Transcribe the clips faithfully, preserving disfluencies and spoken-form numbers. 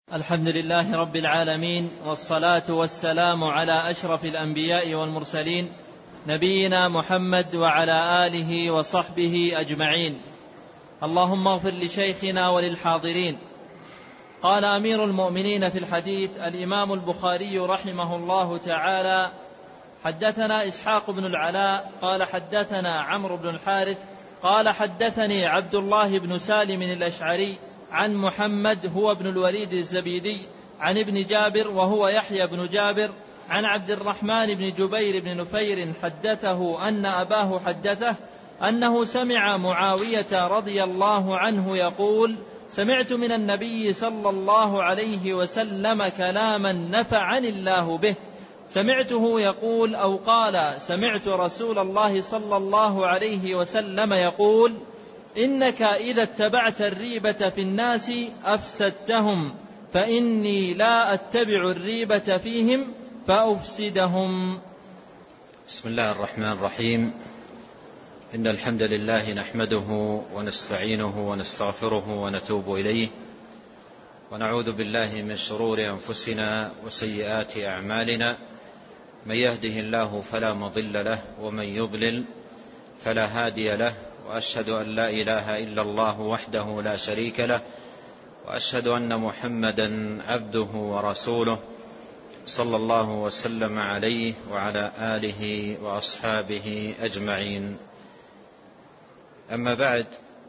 الحمد لله رب العالمين، والصلاة والسلام على أشرف الأنبياء والمرسلين نبينا محمد وعلى آله وصحبه أجمعين. اللهم اغفر لشيخنا وللحاضرين. قال أمير المؤمنين في الحديث الإمام البخاري رحمه الله تعالى: حدثنا إسحاق بن العلاء قال حدثنا عمرو بن الحارث قال حدثني عبد الله بن سالم الأشعري عن محمد هو ابن الوليد الزبيدي عن ابن جابر وهو يحيى بن جابر عن عبد الرحمن بن جبير بن نفير حدثه أن أباه حدثه أنه سمع معاوية رضي الله عنه يقول: سمعت من النبي صلى الله عليه وسلم كلاما نفعني الله به، سمعته يقول أو قال سمعت رسول الله صلى الله عليه وسلم يقول: إنك إذا اتبعت الريبة في الناس أفسدتهم، فإني لا أتبع الريبة فيهم فأفسدهم. بسم الله الرحمن الرحيم. إن الحمد لله نحمده ونستعينه ونستغفره ونتوب إليه، ونعوذ بالله من شرور أنفسنا وسيئات أعمالنا، من يهده الله فلا مضل له ومن يضلل فلا هادي له، وأشهد أن لا إله إلا الله وحده لا شريك له، وأشهد أن محمدا عبده ورسوله صلى الله وسلم عليه وعلى آله وأصحابه أجمعين. أما بعد،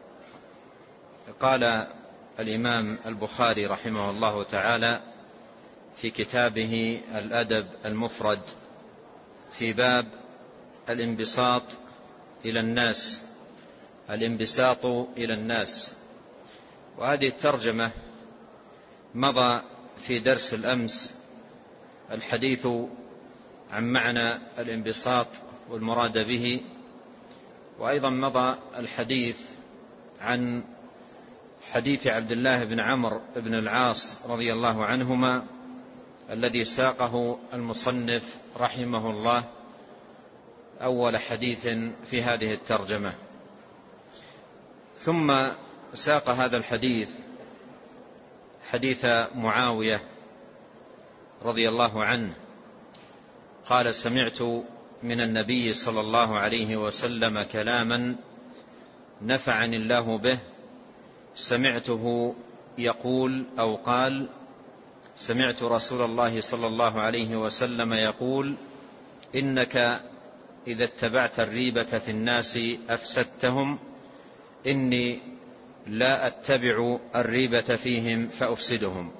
قال الإمام البخاري رحمه الله تعالى في كتابه الأدب المفرد في باب الانبساط إلى الناس الانبساط إلى الناس. وهذه الترجمة مضى في درس الأمس الحديث عن معنى الانبساط والمراد به، وأيضا مضى الحديث عن حديث عبد الله بن عمرو بن العاص رضي الله عنهما الذي ساقه المصنف رحمه الله أول حديث في هذه الترجمة. ثم ساق هذا الحديث حديث معاوية رضي الله عنه قال: سمعت من النبي صلى الله عليه وسلم كلاما نفعني الله به، سمعته يقول أو قال سمعت رسول الله صلى الله عليه وسلم يقول: إنك إذا اتبعت الريبة في الناس أفسدتهم، إني لا أتبع الريبة فيهم فأفسدهم.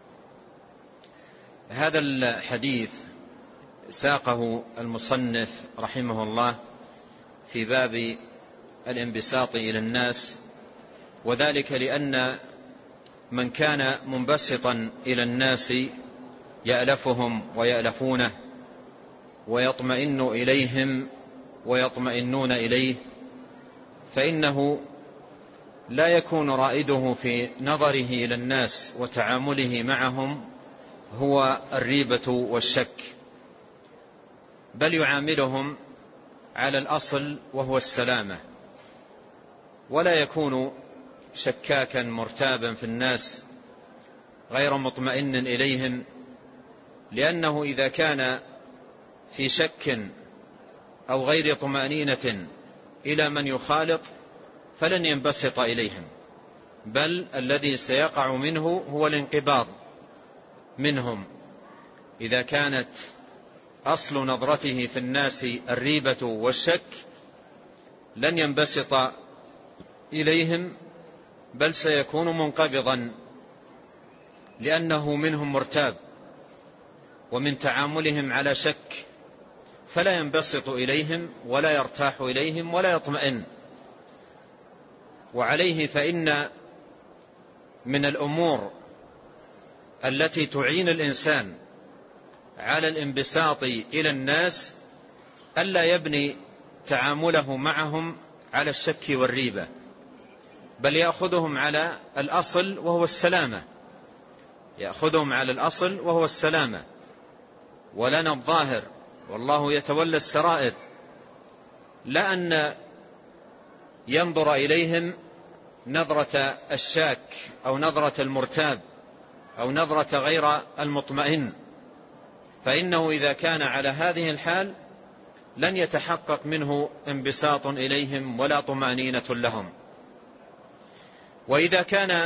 هذا الحديث ساقه المصنف رحمه الله في باب الانبساط إلى الناس، وذلك لأن من كان منبسطا إلى الناس يألفهم ويألفونه ويطمئن إليهم ويطمئنون إليه، فإنه لا يكون رائده في نظره إلى الناس وتعامله معهم هو الريبة والشك، بل يعاملهم على الأصل وهو السلامة، ولا يكون شكاكا مرتابا في الناس غير مطمئن إليهم، لأنه إذا كان في شك أو غير طمأنينة إلى من يخالط فلن ينبسط إليهم، بل الذي سيقع منه هو الانقباض منهم. إذا كانت أصل نظرته في الناس الريبة والشك لن ينبسط إليهم، بل سيكون منقبضا، لأنه منهم مرتاب ومن تعاملهم على شك، فلا ينبسط إليهم ولا يرتاح إليهم ولا يطمئن. وعليه فإن من الأمور التي تعين الإنسان على الانبساط إلى الناس ألا يبني تعامله معهم على الشك والريبة، بل يأخذهم على الأصل وهو السلامة، يأخذهم على الأصل وهو السلامة، ولنا الظاهر والله يتولى السرائر، لا أن ينظر إليهم نظرة الشاك أو نظرة المرتاب، أو نظرة غير المطمئن، فإنه إذا كان على هذه الحال لن يتحقق منه انبساط إليهم ولا طمأنينة لهم. وإذا كان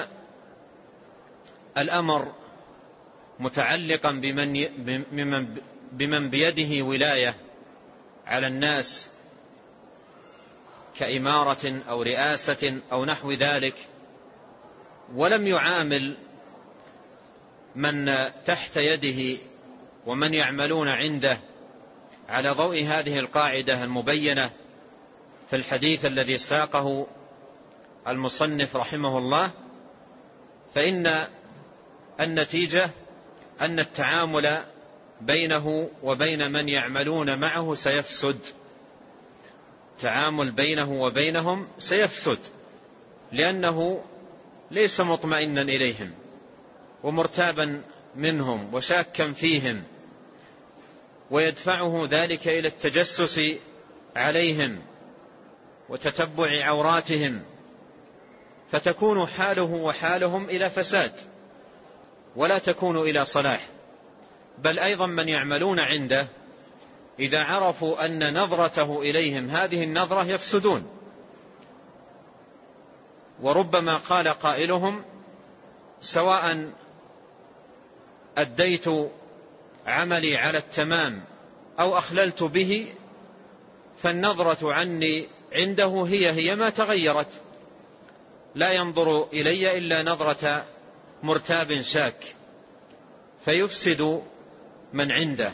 الأمر متعلقا بمن, بمن بيده ولاية على الناس كإمارة أو رئاسة أو نحو ذلك، ولم يعامل من تحت يده ومن يعملون عنده على ضوء هذه القاعدة المبينة في الحديث الذي ساقه المصنف رحمه الله، فإن النتيجة أن التعامل بينه وبين من يعملون معه سيفسد، تعامل بينه وبينهم سيفسد، لأنه ليس مطمئنا إليهم ومرتابا منهم وشاكا فيهم، ويدفعه ذلك إلى التجسس عليهم وتتبع عوراتهم، فتكون حاله وحالهم إلى فساد ولا تكون إلى صلاح. بل أيضا من يعملون عنده إذا عرفوا أن نظرته إليهم هذه النظرة يفسدون، وربما قال قائلهم: سواء أديت عملي على التمام أو أخللت به، فالنظرة عني عنده هي هي ما تغيرت، لا ينظر إلي إلا نظرة مرتاب شاك، فيفسد من عنده.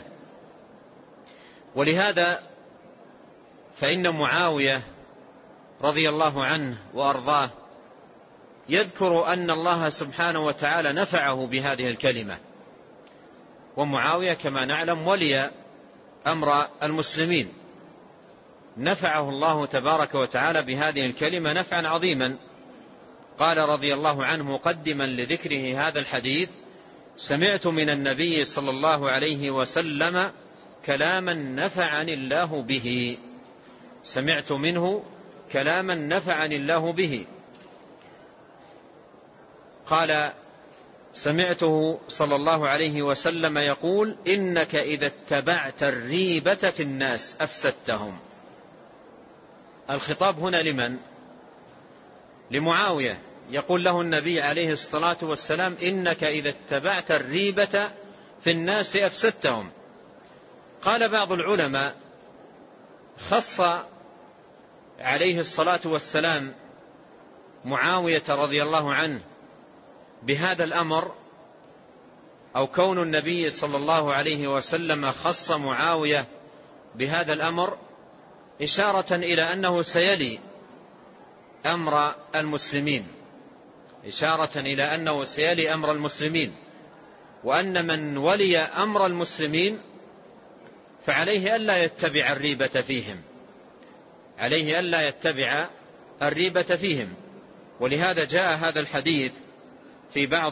ولهذا فإن معاوية رضي الله عنه وأرضاه يذكر أن الله سبحانه وتعالى نفعه بهذه الكلمة، ومعاوية كما نعلم ولي أمر المسلمين، نفعه الله تبارك وتعالى بهذه الكلمة نفعا عظيما. قال رضي الله عنه مقدما لذكره هذا الحديث: سمعت من النبي صلى الله عليه وسلم كلاما نفعني الله به، سمعت منه كلاما نفعني الله به. قال: سمعته صلى الله عليه وسلم يقول: إنك إذا اتبعت الريبة في الناس أفسدتهم. الخطاب هنا لمن؟ لمعاوية، يقول له النبي عليه الصلاة والسلام: إنك إذا اتبعت الريبة في الناس أفسدتهم. قال بعض العلماء: خص عليه الصلاة والسلام معاوية رضي الله عنه بهذا الأمر، أو كون النبي صلى الله عليه وسلم خص معاوية بهذا الأمر إشارة إلى أنه سيلي أمر المسلمين، إشارة إلى أنه سيلي أمر المسلمين، وأن من ولي أمر المسلمين فعليه ألا يتبع الريبة فيهم، عليه ألا يتبع الريبة فيهم. ولهذا جاء هذا الحديث في بعض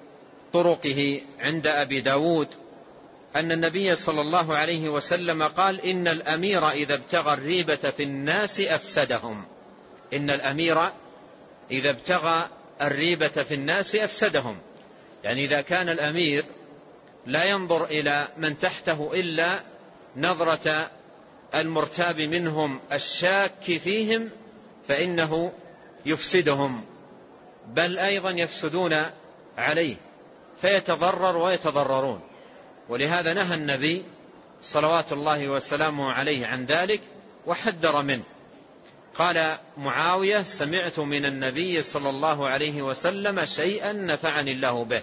طرقه عند أبي داود أن النبي صلى الله عليه وسلم قال: إن الأمير إذا ابتغى الريبة في الناس أفسدهم. إن الأمير إذا ابتغى الريبة في الناس أفسدهم، يعني إذا كان الأمير لا ينظر إلى من تحته إلا نظرة المرتاب منهم الشاك فيهم، فإنه يفسدهم، بل أيضا يفسدون عليه، فيتضرر ويتضررون. ولهذا نهى النبي صلوات الله وسلامه عليه عن ذلك وحذر منه. قال معاوية: سمعت من النبي صلى الله عليه وسلم شيئا نفعني الله به،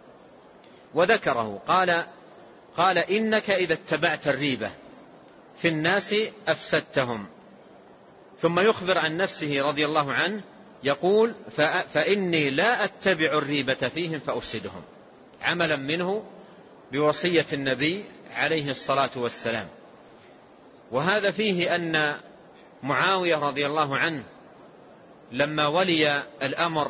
وذكره. قال قال إنك إذا اتبعت الريبة في الناس أفسدتهم. ثم يخبر عن نفسه رضي الله عنه يقول: فإني لا أتبع الريبة فيهم فأفسدهم، عملا منه بوصية النبي عليه الصلاة والسلام. وهذا فيه أن معاوية رضي الله عنه لما ولي الأمر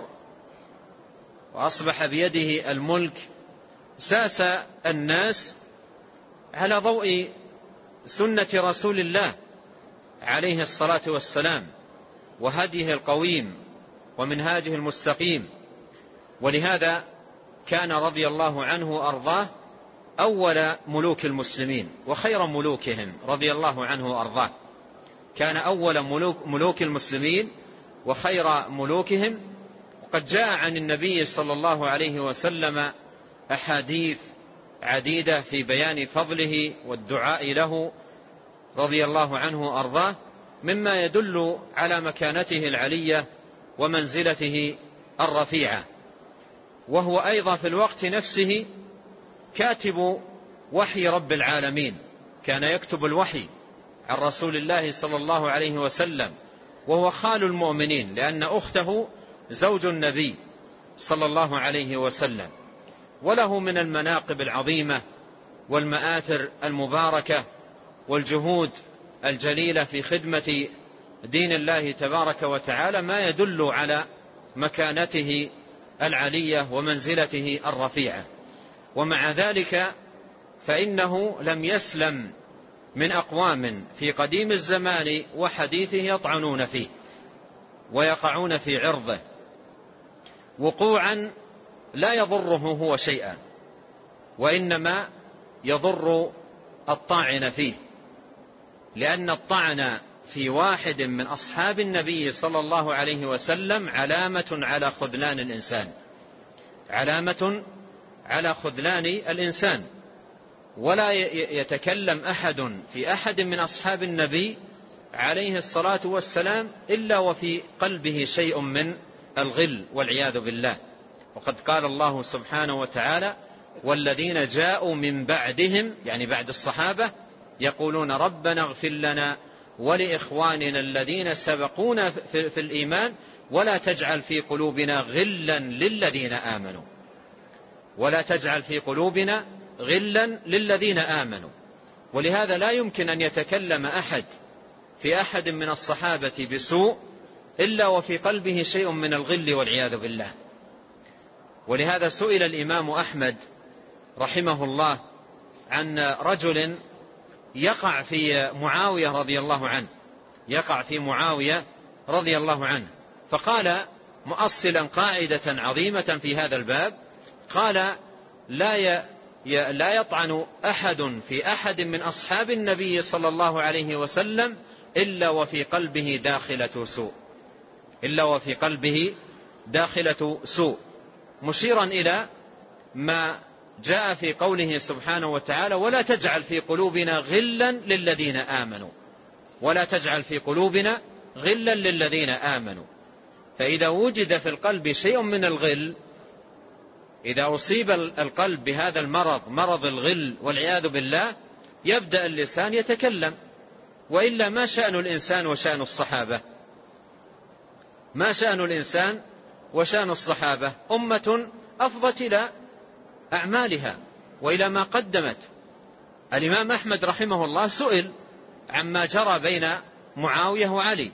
وأصبح بيده الملك ساس الناس على ضوء سنة رسول الله عليه الصلاة والسلام وهديه القويم ومنهاجه المستقيم. ولهذا كان رضي الله عنه وأرضاه أول ملوك المسلمين وخير ملوكهم رضي الله عنه وأرضاه، كان أول ملوك, ملوك المسلمين وخير ملوكهم. وقد جاء عن النبي صلى الله عليه وسلم أحاديث عديدة في بيان فضله والدعاء له رضي الله عنه وأرضاه، مما يدل على مكانته العلية ومنزلته الرفيعة. وهو أيضا في الوقت نفسه كاتب وحي رب العالمين، كان يكتب الوحي عن رسول الله صلى الله عليه وسلم، وهو خال المؤمنين لأن أخته زوج النبي صلى الله عليه وسلم. وله من المناقب العظيمة والمآثر المباركة والجهود الجليلة في خدمة دين الله تبارك وتعالى ما يدل على مكانته العلية ومنزلته الرفيعة. ومع ذلك فإنه لم يسلم من أقوام في قديم الزمان وحديثه يطعنون فيه ويقعون في عرضه وقوعا لا يضره هو شيئا، وإنما يضر الطاعن فيه، لأن الطعن في واحد من أصحاب النبي صلى الله عليه وسلم علامة على خذلان الإنسان، علامة على خذلان الإنسان. ولا يتكلم أحد في أحد من أصحاب النبي عليه الصلاة والسلام إلا وفي قلبه شيء من الغل والعياذ بالله. وقد قال الله سبحانه وتعالى: والذين جاءوا من بعدهم، يعني بعد الصحابة، يقولون ربنا اغفر لنا ولإخواننا الذين سبقونا في الإيمان ولا تجعل في قلوبنا غلا للذين آمنوا، ولا تجعل في قلوبنا غلا للذين آمنوا. ولهذا لا يمكن أن يتكلم أحد في أحد من الصحابة بسوء إلا وفي قلبه شيء من الغل والعياذ بالله. ولهذا سئل الإمام أحمد رحمه الله عن رجل يقع في معاوية رضي الله عنه، يقع في معاوية رضي الله عنه، فقال مؤصلا قاعدة عظيمة في هذا الباب، قال: لا لا يطعن أحد في أحد من أصحاب النبي صلى الله عليه وسلم إلا وفي قلبه داخلة سوء، إلا وفي قلبه داخلة سوء، مشيرا إلى ما جاء في قوله سبحانه وتعالى: ولا تجعل في قلوبنا غلا للذين آمنوا، ولا تجعل في قلوبنا غلا للذين آمنوا. فإذا وجد في القلب شيء من الغل، إذا أصيب القلب بهذا المرض، مرض الغل والعياذ بالله، يبدأ اللسان يتكلم. وإلا ما شأن الإنسان وشأن الصحابة؟ ما شأن الإنسان وشأن الصحابة؟ أمة أفضت إلى أعمالها وإلى ما قدمت. الإمام أحمد رحمه الله سئل عما جرى بين معاوية وعلي،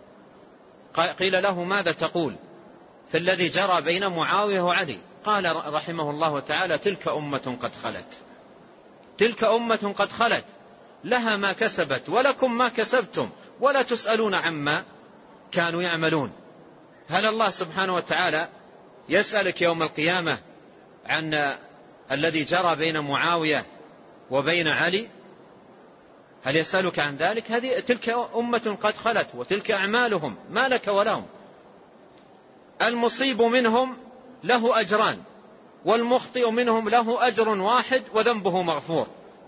قيل له: ماذا تقول في الذي جرى بين معاوية وعلي؟ قال رحمه الله تعالى: تلك أمة قد خلت، تلك أمة قد خلت، لها ما كسبت ولكم ما كسبتم ولا تسألون عما كانوا يعملون. هل الله سبحانه وتعالى يسألك يوم القيامة عن الذي جرى بين معاوية وبين علي؟ هل يسألك عن ذلك؟ هذه تلك أمة قد خلت وتلك أعمالهم، ما لك ولهم. المصيب منهم له أجران والمخطئ منهم له أجر واحد وذنبه مغفور.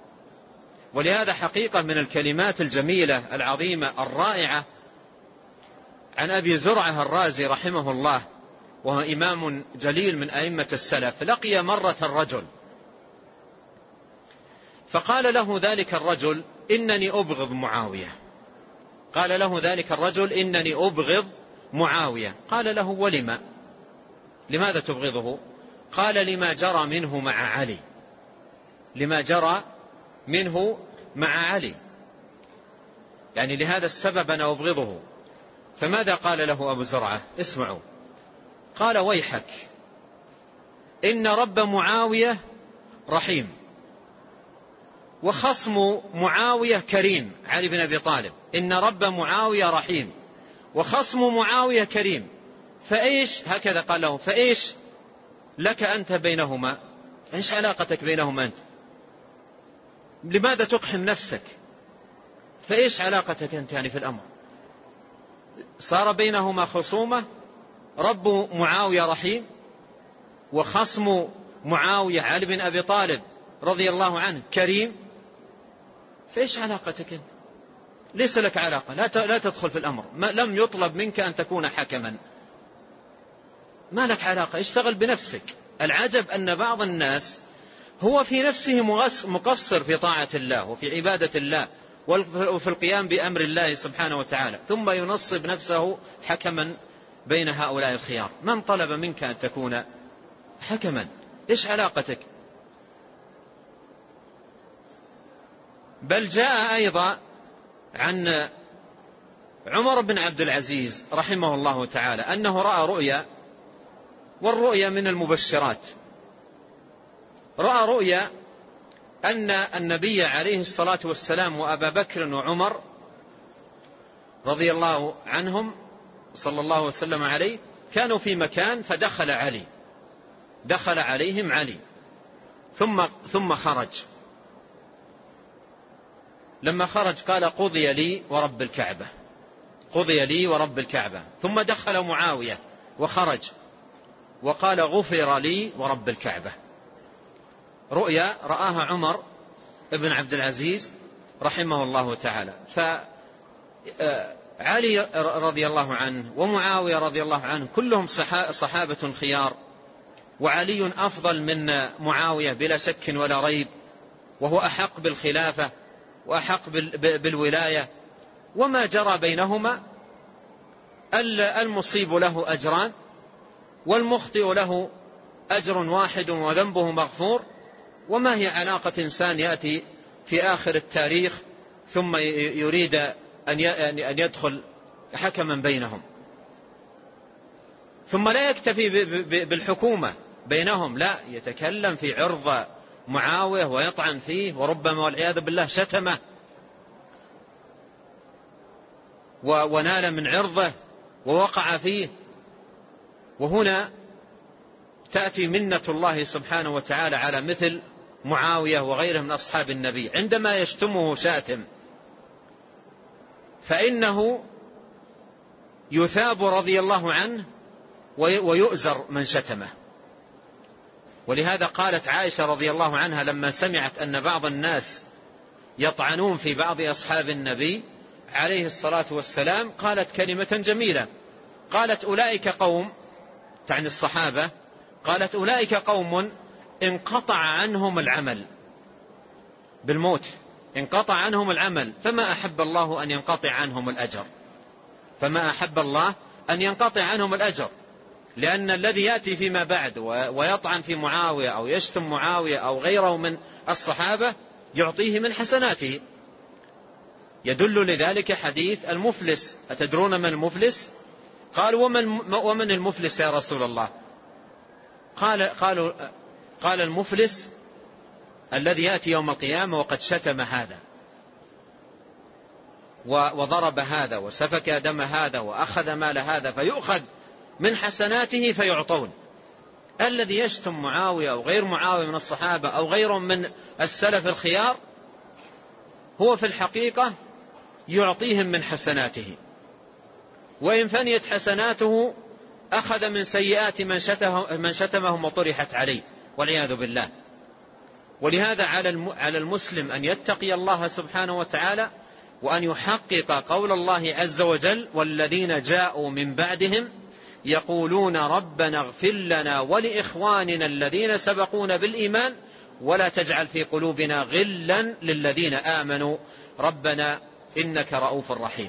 ولهذا حقيقة من الكلمات الجميلة العظيمة الرائعة عن أبي زرعة الرازي رحمه الله، وهو إمام جليل من أئمة السلف، لقي مرة الرجل فقال له ذلك الرجل: إنني أبغض معاوية. قال له ذلك الرجل: إنني أبغض معاوية. قال له: ولما؟ لماذا تبغضه؟ قال: لما جرى منه مع علي، لما جرى منه مع علي، يعني لهذا السبب أنا أبغضه. فماذا قال له أبو زرعة؟ اسمعوا. قال: ويحك، إن رب معاوية رحيم، وخصم معاوية كريم. علي بن أبي طالب: إن رب معاوية رحيم وخصم معاوية كريم، فإيش، هكذا قال له، فإيش لك أنت بينهما، إيش علاقتك بينهما أنت؟ لماذا تقحم نفسك؟ فإيش علاقتك أنت يعني في الأمر؟ صار بينهما خصومة. رب معاوية رحيم، وخصم معاوية علي بن أبي طالب رضي الله عنه كريم، فإيش علاقتك أنت؟ ليس لك علاقة، لا تدخل في الأمر، ما لم يطلب منك أن تكون حكما، ما لك علاقة، اشتغل بنفسك. العجب أن بعض الناس هو في نفسه مقصر في طاعة الله وفي عبادة الله وفي القيام بأمر الله سبحانه وتعالى، ثم ينصب نفسه حكما بين هؤلاء الخيار. من طلب منك أن تكون حكما؟ إيش علاقتك؟ بل جاء أيضا عن عمر بن عبد العزيز رحمه الله تعالى أنه رأى رؤيا، والرؤيا من المبشرات. رأى رؤيا أن النبي عليه الصلاة والسلام وأبا بكر وعمر رضي الله عنهم صلى الله وسلم عليه كانوا في مكان، فدخل علي، دخل عليهم علي ثم ثم خرج. لما خرج قال: قضي لي ورب الكعبة، قضي لي ورب الكعبة. ثم دخل معاوية وخرج وقال: غفر لي ورب الكعبة. رؤيا رآها عمر بن عبد العزيز رحمه الله تعالى. فعلي رضي الله عنه ومعاوية رضي الله عنه كلهم صحابة خيار، وعلي أفضل من معاوية بلا شك ولا ريب، وهو أحق بالخلافة وأحق بالولاية. وما جرى بينهما المصيب له أجران، والمخطئ له أجر واحد وذنبه مغفور. وما هي علاقة إنسان يأتي في آخر التاريخ ثم يريد أن يدخل حكما بينهم، ثم لا يكتفي بالحكومة بينهم، لا، يتكلم في عرض معاوية ويطعن فيه، وربما والعياذ بالله شتمه ونال من عرضه ووقع فيه. وهنا تأتي منة الله سبحانه وتعالى على مثل معاوية وغيره من أصحاب النبي، عندما يشتمه شاتم فإنه يثاب رضي الله عنه ويؤزر من شتمه. ولهذا قالت عائشة رضي الله عنها لما سمعت أن بعض الناس يطعنون في بعض أصحاب النبي عليه الصلاة والسلام، قالت كلمة جميلة، قالت: أولئك قوم، تعني الصحابة، قالت: أولئك قوم انقطع عنهم العمل بالموت، انقطع عنهم العمل، فما أحب الله أن ينقطع عنهم الأجر، فما أحب الله أن ينقطع عنهم الأجر. لأن الذي يأتي فيما بعد ويطعن في معاوية أو يشتم معاوية أو غيره من الصحابة يعطيه من حسناته. يدل لذلك حديث المفلس. أتدرون من المفلس؟ قالوا: ومن, ومن المفلس يا رسول الله؟ قال, قالوا قال: المفلس الذي يأتي يوم القيامة وقد شتم هذا وضرب هذا وسفك دم هذا وأخذ مال هذا، فيؤخذ من حسناته فيعطون. الذي يشتم معاوية أو غير معاوية من الصحابة أو غيرهم من السلف الخيار هو في الحقيقة يعطيهم من حسناته، وإن فنيت حسناته أخذ من سيئات من شتمهم وطرحت عليه والعياذ بالله. ولهذا على المسلم أن يتقي الله سبحانه وتعالى، وأن يحقق قول الله عز وجل: والذين جاءوا من بعدهم يقولون ربنا اغفر لنا ولإخواننا الذين سبقونا بالإيمان ولا تجعل في قلوبنا غلا للذين آمنوا ربنا إنك رؤوف رحيم.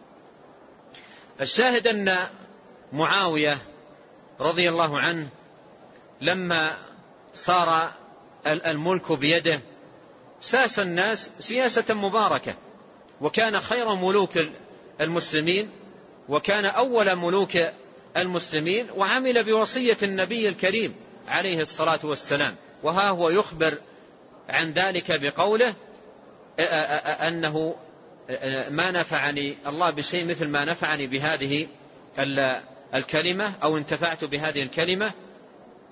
الشاهد أن معاوية رضي الله عنه لما صار الملك بيده ساس الناس سياسة مباركة، وكان خير ملوك المسلمين، وكان أول ملوك المسلمين، وعمل بوصية النبي الكريم عليه الصلاة والسلام. وها هو يخبر عن ذلك بقوله: أنه ما نفعني الله بشيء مثل ما نفعني بهذه الكلمة، أو انتفعت بهذه الكلمة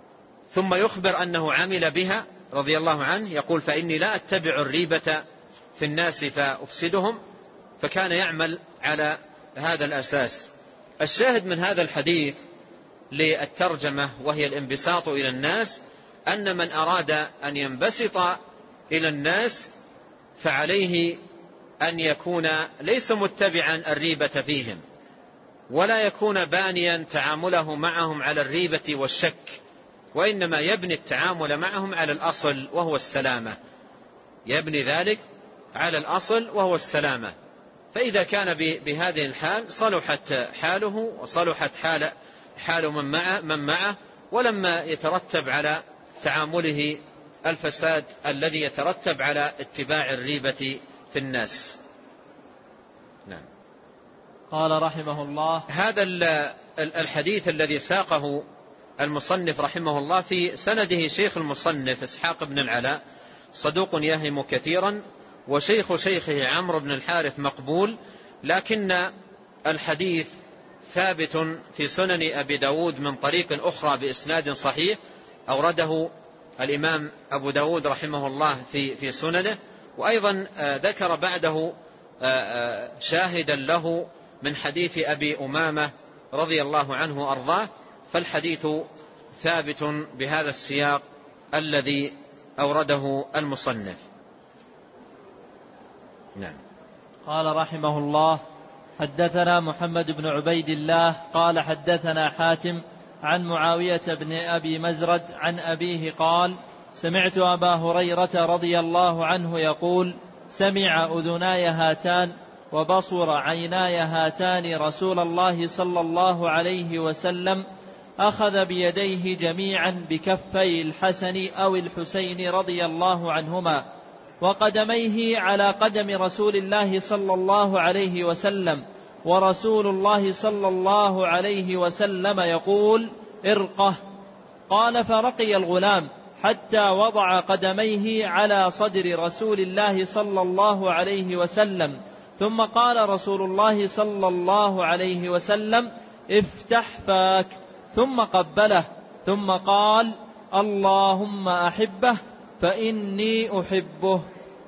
ثم يخبر أنه عمل بها رضي الله عنه، يقول فإني لا أتبع الريبة في الناس فأفسدهم، فكان يعمل على هذا الأساس. الشاهد من هذا الحديث للترجمة وهي الانبساط إلى الناس، أن من أراد أن ينبسط إلى الناس فعليه أن يكون ليس متبعا الريبة فيهم، ولا يكون بانيا تعامله معهم على الريبة والشك، وإنما يبني التعامل معهم على الأصل وهو السلامة، يبني ذلك على الأصل وهو السلامة. فإذا كان بهذه الحال صلحت حاله وصلحت حال حال من معه, من معه ولما يترتب على تعامله الفساد الذي يترتب على اتباع الريبة في الناس. نعم. قال رحمه الله: هذا الحديث الذي ساقه المصنف رحمه الله في سنده شيخ المصنف إسحاق بن العلاء صدوق يهم كثيرا، وشيخ شيخه عمرو بن الحارث مقبول، لكن الحديث ثابت في سنن أبي داود من طريق أخرى بإسناد صحيح أورده الإمام أبو داود رحمه الله في في سننه، وأيضا ذكر بعده شاهدا له من حديث أبي أمامة رضي الله عنه أرضاه، فالحديث ثابت بهذا السياق الذي أورده المصنف. نعم. قال رحمه الله: حدثنا محمد بن عبيد الله قال حدثنا حاتم عن معاوية بن أبي مزرد عن أبيه قال: سمعت أبا هريرة رضي الله عنه يقول: سمع أذناي هاتان وبصر عيناي هاتان رسول الله صلى الله عليه وسلم أخذ بيديه جميعا بكفي الحسن أو الحسين رضي الله عنهما، وقدميه على قدم رسول الله صلى الله عليه وسلم، ورسول الله صلى الله عليه وسلم يقول: ارقه. قال: فرقي الغلام حتى وضع قدميه على صدر رسول الله صلى الله عليه وسلم، ثم قال رسول الله صلى الله عليه وسلم: افتح فاك، ثم قبله، ثم قال: اللهم أحبه فإني أحبه.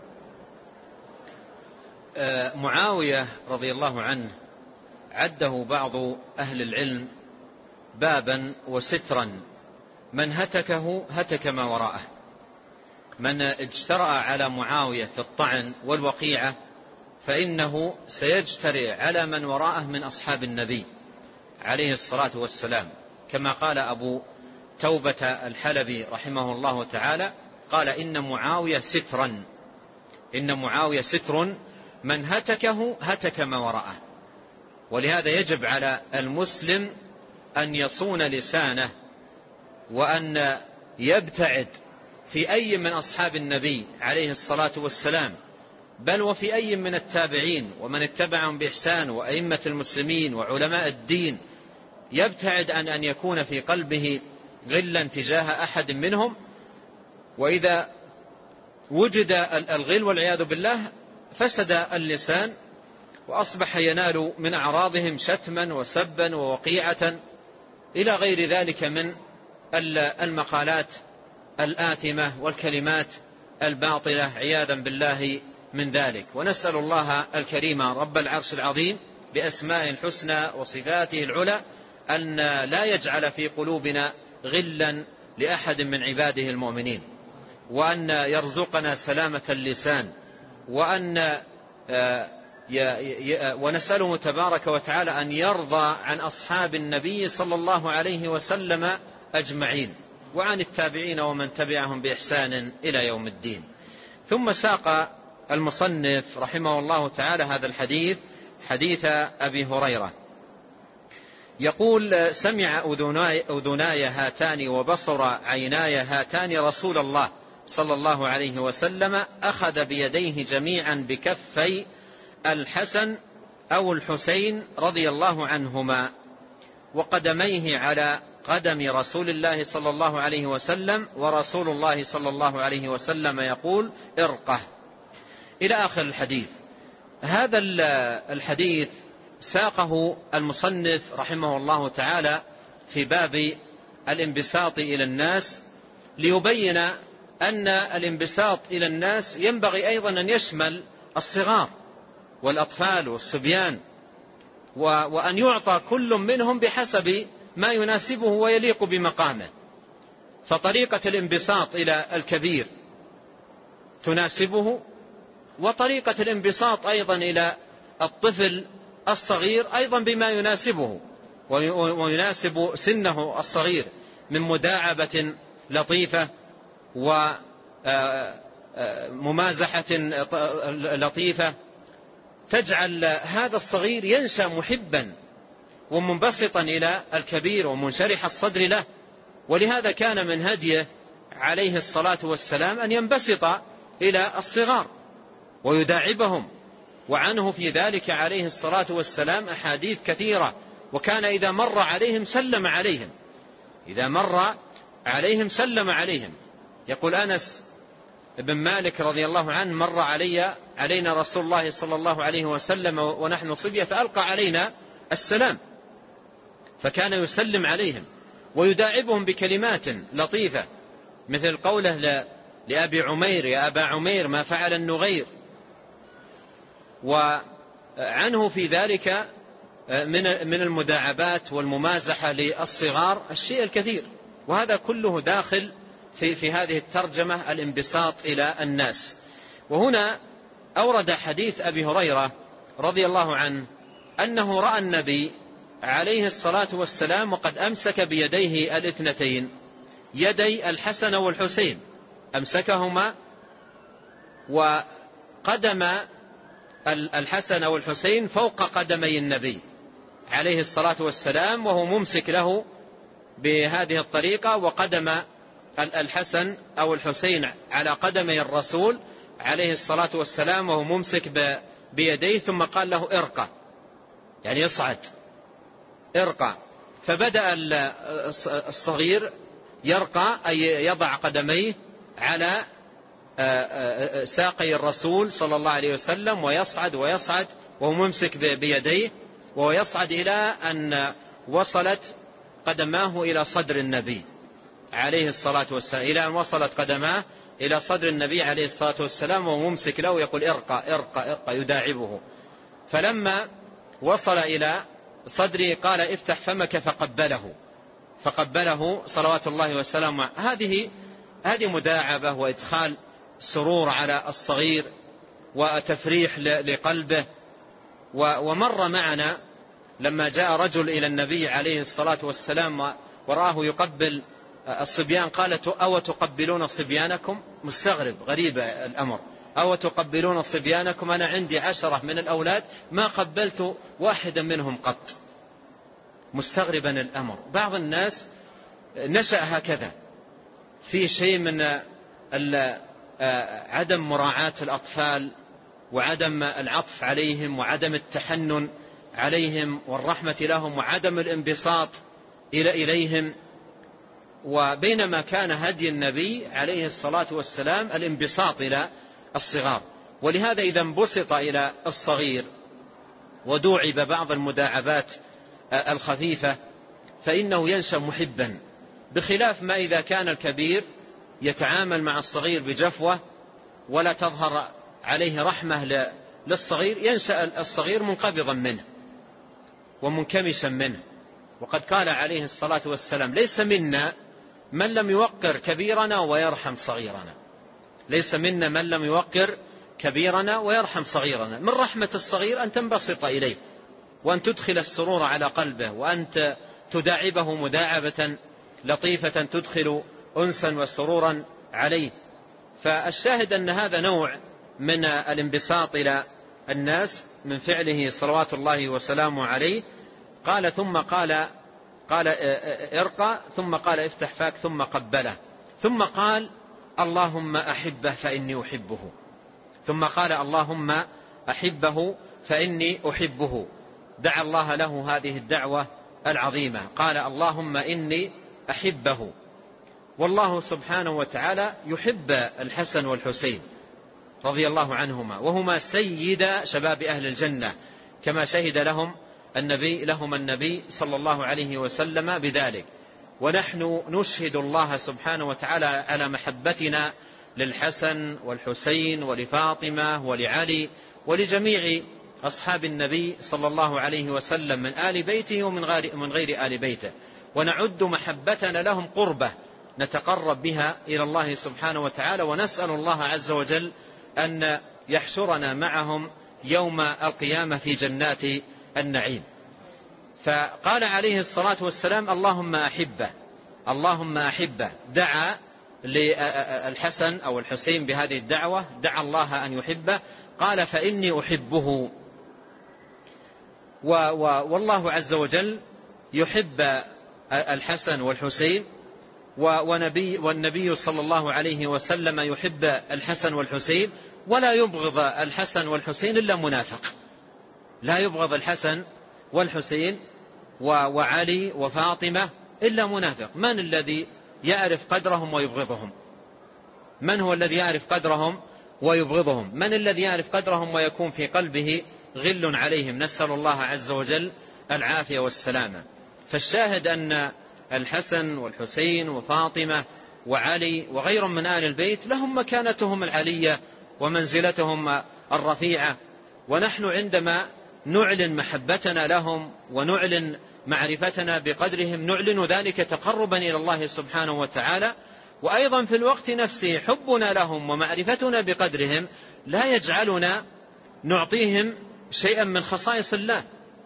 معاوية رضي الله عنه عده بعض أهل العلم بابا وسترا، من هتكه هتك ما وراءه، من اجترأ على معاوية في الطعن والوقيعة فإنه سيجترئ على من وراءه من أصحاب النبي عليه الصلاة والسلام، كما قال أبو توبة الحلبي رحمه الله تعالى، قال: إن معاوية سترا، إن معاوية ستر، من هتكه هتك ما وراءه. ولهذا يجب على المسلم أن يصون لسانه، وأن يبتعد في أي من أصحاب النبي عليه الصلاة والسلام، بل وفي أي من التابعين ومن اتبعهم بإحسان وأئمة المسلمين وعلماء الدين، يبتعد عن أن يكون في قلبه غلا تجاه أحد منهم. وإذا وجد الغل والعياذ بالله فسد اللسان، وأصبح ينال من أعراضهم شتما وسبا ووقيعة إلى غير ذلك من المقالات الآثمة والكلمات الباطلة عياذا بالله من ذلك. ونسأل الله الكريم رب العرش العظيم بأسماء الحسنى وصفاته العلى أن لا يجعل في قلوبنا غلا لأحد من عباده المؤمنين، وأن يرزقنا سلامة اللسان، وأن ونسأله تبارك وتعالى أن يرضى عن أصحاب النبي صلى الله عليه وسلم أجمعين، وعن التابعين ومن تبعهم بإحسان إلى يوم الدين. ثم ساق المصنف رحمه الله تعالى هذا الحديث، حديث أبي هريرة، يقول: سمع أذناي, أذناي هاتان وبصر عيناي هاتان رسول الله صلى الله عليه وسلم أخذ بيديه جميعا بكفي الحسن أو الحسين رضي الله عنهما، وقدميه على قدم رسول الله صلى الله عليه وسلم، ورسول الله صلى الله عليه وسلم يقول: ارقه، إلى آخر الحديث. هذا الحديث ساقه المصنف رحمه الله تعالى في باب الانبساط إلى الناس ليبين أن الانبساط إلى الناس ينبغي أيضا أن يشمل الصغار والأطفال والصبيان، وأن يعطى كل منهم بحسب ما يناسبه ويليق بمقامه. فطريقة الانبساط إلى الكبير تناسبه، وطريقة الانبساط أيضا إلى الطفل الصغير أيضا بما يناسبه ويناسب سنه الصغير من مداعبة لطيفة وممازحة لطيفة تجعل هذا الصغير ينشأ محبا ومنبسطا إلى الكبير ومنشرح الصدر له. ولهذا كان من هديه عليه الصلاة والسلام أن ينبسط إلى الصغار ويداعبهم، وعنه في ذلك عليه الصلاة والسلام أحاديث كثيرة. وكان إذا مر عليهم سلم عليهم، إذا مر عليهم سلم عليهم. يقول أنس بن مالك رضي الله عنه: مر علي علينا رسول الله صلى الله عليه وسلم ونحن صبية فألقى علينا السلام، فكان يسلم عليهم ويداعبهم بكلمات لطيفة، مثل قوله لأبي عمير: يا أبا عمير ما فعل النغير. وعنه في ذلك من المداعبات والممازحة للصغار الشيء الكثير. وهذا كله داخل في, في هذه الترجمة الانبساط إلى الناس. وهنا أورد حديث أبي هريرة رضي الله عنه أنه رأى النبي عليه الصلاة والسلام وقد أمسك بيديه الاثنتين، يدي الحسن والحسين، أمسكهما وقدم الحسن والحسين فوق قدمي النبي عليه الصلاة والسلام، وهو ممسك له بهذه الطريقة، وقدم الحسن أو الحسين على قدمي الرسول عليه الصلاة والسلام وهو ممسك بيديه، ثم قال له: ارقى، يعني اصعد، ارقى. فبدأ الصغير يرقى، أي يضع قدميه على ساقي الرسول صلى الله عليه وسلم ويصعد ويصعد وهو ممسك بيديه، وهو يصعد إلى أن وصلت قدماه إلى صدر النبي عليه الصلاة والسلام، إلى أن وصلت قدماه إلى صدر النبي عليه الصلاة والسلام وهو ممسك له يقول: ارقى ارقى ارقى، يداعبه. فلما وصل إلى صدره قال: افتح فمك، فقبله فقبله صلوات الله وسلامه. هذه هذه مداعبة وإدخال سرور على الصغير وتفريح لقلبه. ومر معنا لما جاء رجل إلى النبي عليه الصلاة والسلام ورآه يقبل الصبيان، قالت: أو تقبلون صبيانكم؟ مستغرب، غريب الأمر، أو تقبلون صبيانكم؟ أنا عندي عشرة من الأولاد ما قبلت واحدا منهم قط. مستغربا الأمر. بعض الناس نشأ هكذا، في شيء من عدم مراعاة الأطفال وعدم العطف عليهم وعدم التحنن عليهم والرحمة لهم وعدم الانبساط إلى إليهم. وبينما كان هدي النبي عليه الصلاة والسلام الانبساط إلى الصغار. ولهذا إذا انبسط إلى الصغير ودوعب بعض المداعبات الخفيفة فإنه ينشأ محبا، بخلاف ما إذا كان الكبير يتعامل مع الصغير بجفوة ولا تظهر عليه رحمة للصغير، ينشأ الصغير منقبضا منه ومنكمشا منه. وقد قال عليه الصلاة والسلام: ليس منا من لم يوقر كبيرنا ويرحم صغيرنا. ليس منا من لم يوقر كبيرنا ويرحم صغيرنا. من رحمة الصغير أن تنبسط إليه وأن تدخل السرور على قلبه وأن تداعبه مداعبة لطيفة تدخل أنسا وسرورا عليه. فالشاهد أن هذا نوع من الانبساط إلى الناس من فعله صلوات الله وسلامه عليه. قال ثم قال قال ارقى، ثم قال افتح فاك، ثم قبله، ثم قال: اللهم أحبه فإني أحبه. ثم قال: اللهم أحبه فإني أحبه. دعا الله له هذه الدعوة العظيمة، قال: اللهم إني أحبه. والله سبحانه وتعالى يحب الحسن والحسين رضي الله عنهما، وهما سيد شباب أهل الجنة، كما شهد لهم النبي لهم النبي صلى الله عليه وسلم بذلك. ونحن نشهد الله سبحانه وتعالى على محبتنا للحسن والحسين ولفاطمة ولعلي ولجميع أصحاب النبي صلى الله عليه وسلم من آل بيته ومن غير, من غير آل بيته، ونعد محبتنا لهم قربة نتقرب بها إلى الله سبحانه وتعالى، ونسأل الله عز وجل أن يحشرنا معهم يوم القيامة في جنات النعيم. فقال عليه الصلاة والسلام اللهم أحبه اللهم أحبه، دعا للحسن أو الحسين بهذه الدعوة، دعا الله أن يحبه، قال فإني أحبه. والله عز وجل يحب الحسن والحسين، ونبي والنبي صلى الله عليه وسلم يحب الحسن والحسين، ولا يبغض الحسن والحسين إلا منافق. لا يبغض الحسن والحسين وعلي وفاطمة إلا منافق. من الذي يعرف قدرهم ويبغضهم؟ من هو الذي يعرف قدرهم ويبغضهم؟ من الذي يعرف قدرهم ويكون في قلبه غل عليهم؟ نسأل الله عز وجل العافية والسلامة. فالشاهد أن الحسن والحسين وفاطمة وعلي وغيرهم من آل البيت لهم مكانتهم العلية ومنزلتهم الرفيعة، ونحن عندما نعلن محبتنا لهم ونعلن معرفتنا بقدرهم نعلن ذلك تقربا إلى الله سبحانه وتعالى. وأيضا في الوقت نفسه حبنا لهم ومعرفتنا بقدرهم لا يجعلنا نعطيهم شيئا من خصائص الله،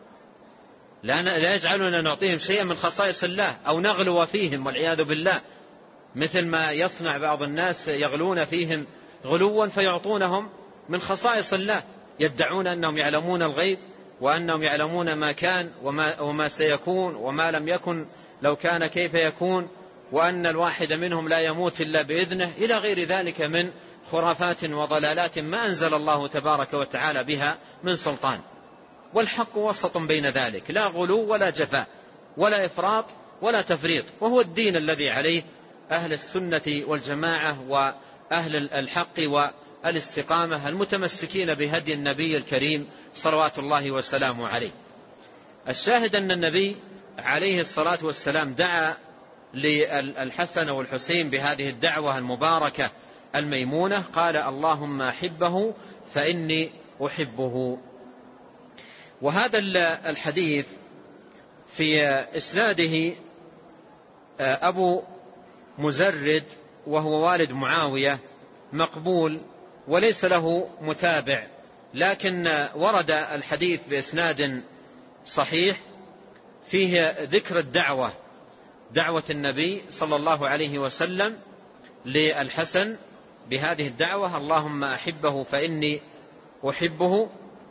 لا يجعلنا نعطيهم شيئا من خصائص الله أو نغلو فيهم والعياذ بالله، مثل ما يصنع بعض الناس يغلون فيهم غلوا فيعطونهم من خصائص الله، يدعون أنهم يعلمون الغيب وأنهم يعلمون ما كان وما, وما سيكون وما لم يكن لو كان كيف يكون، وأن الواحد منهم لا يموت إلا بإذنه، إلى غير ذلك من خرافات وضلالات ما أنزل الله تبارك وتعالى بها من سلطان. والحق وسط بين ذلك، لا غلو ولا جفاء ولا إفراط ولا تفريط، وهو الدين الذي عليه أهل السنة والجماعة وأهل الحق والاستقامة المتمسكين بهدي النبي الكريم صلوات الله وسلامه عليه. الشاهد أن النبي عليه الصلاة والسلام دعا للحسن والحسين بهذه الدعوة المباركة الميمونة، قال اللهم أحبه فإني أحبه. وهذا الحديث في إسناده أبو مزرد وهو والد معاوية مقبول وليس له متابع، لكن ورد الحديث بإسناد صحيح فيه ذكر الدعوة دعوة النبي صلى الله عليه وسلم للحسن بهذه الدعوة اللهم أحبه فإني أحبه.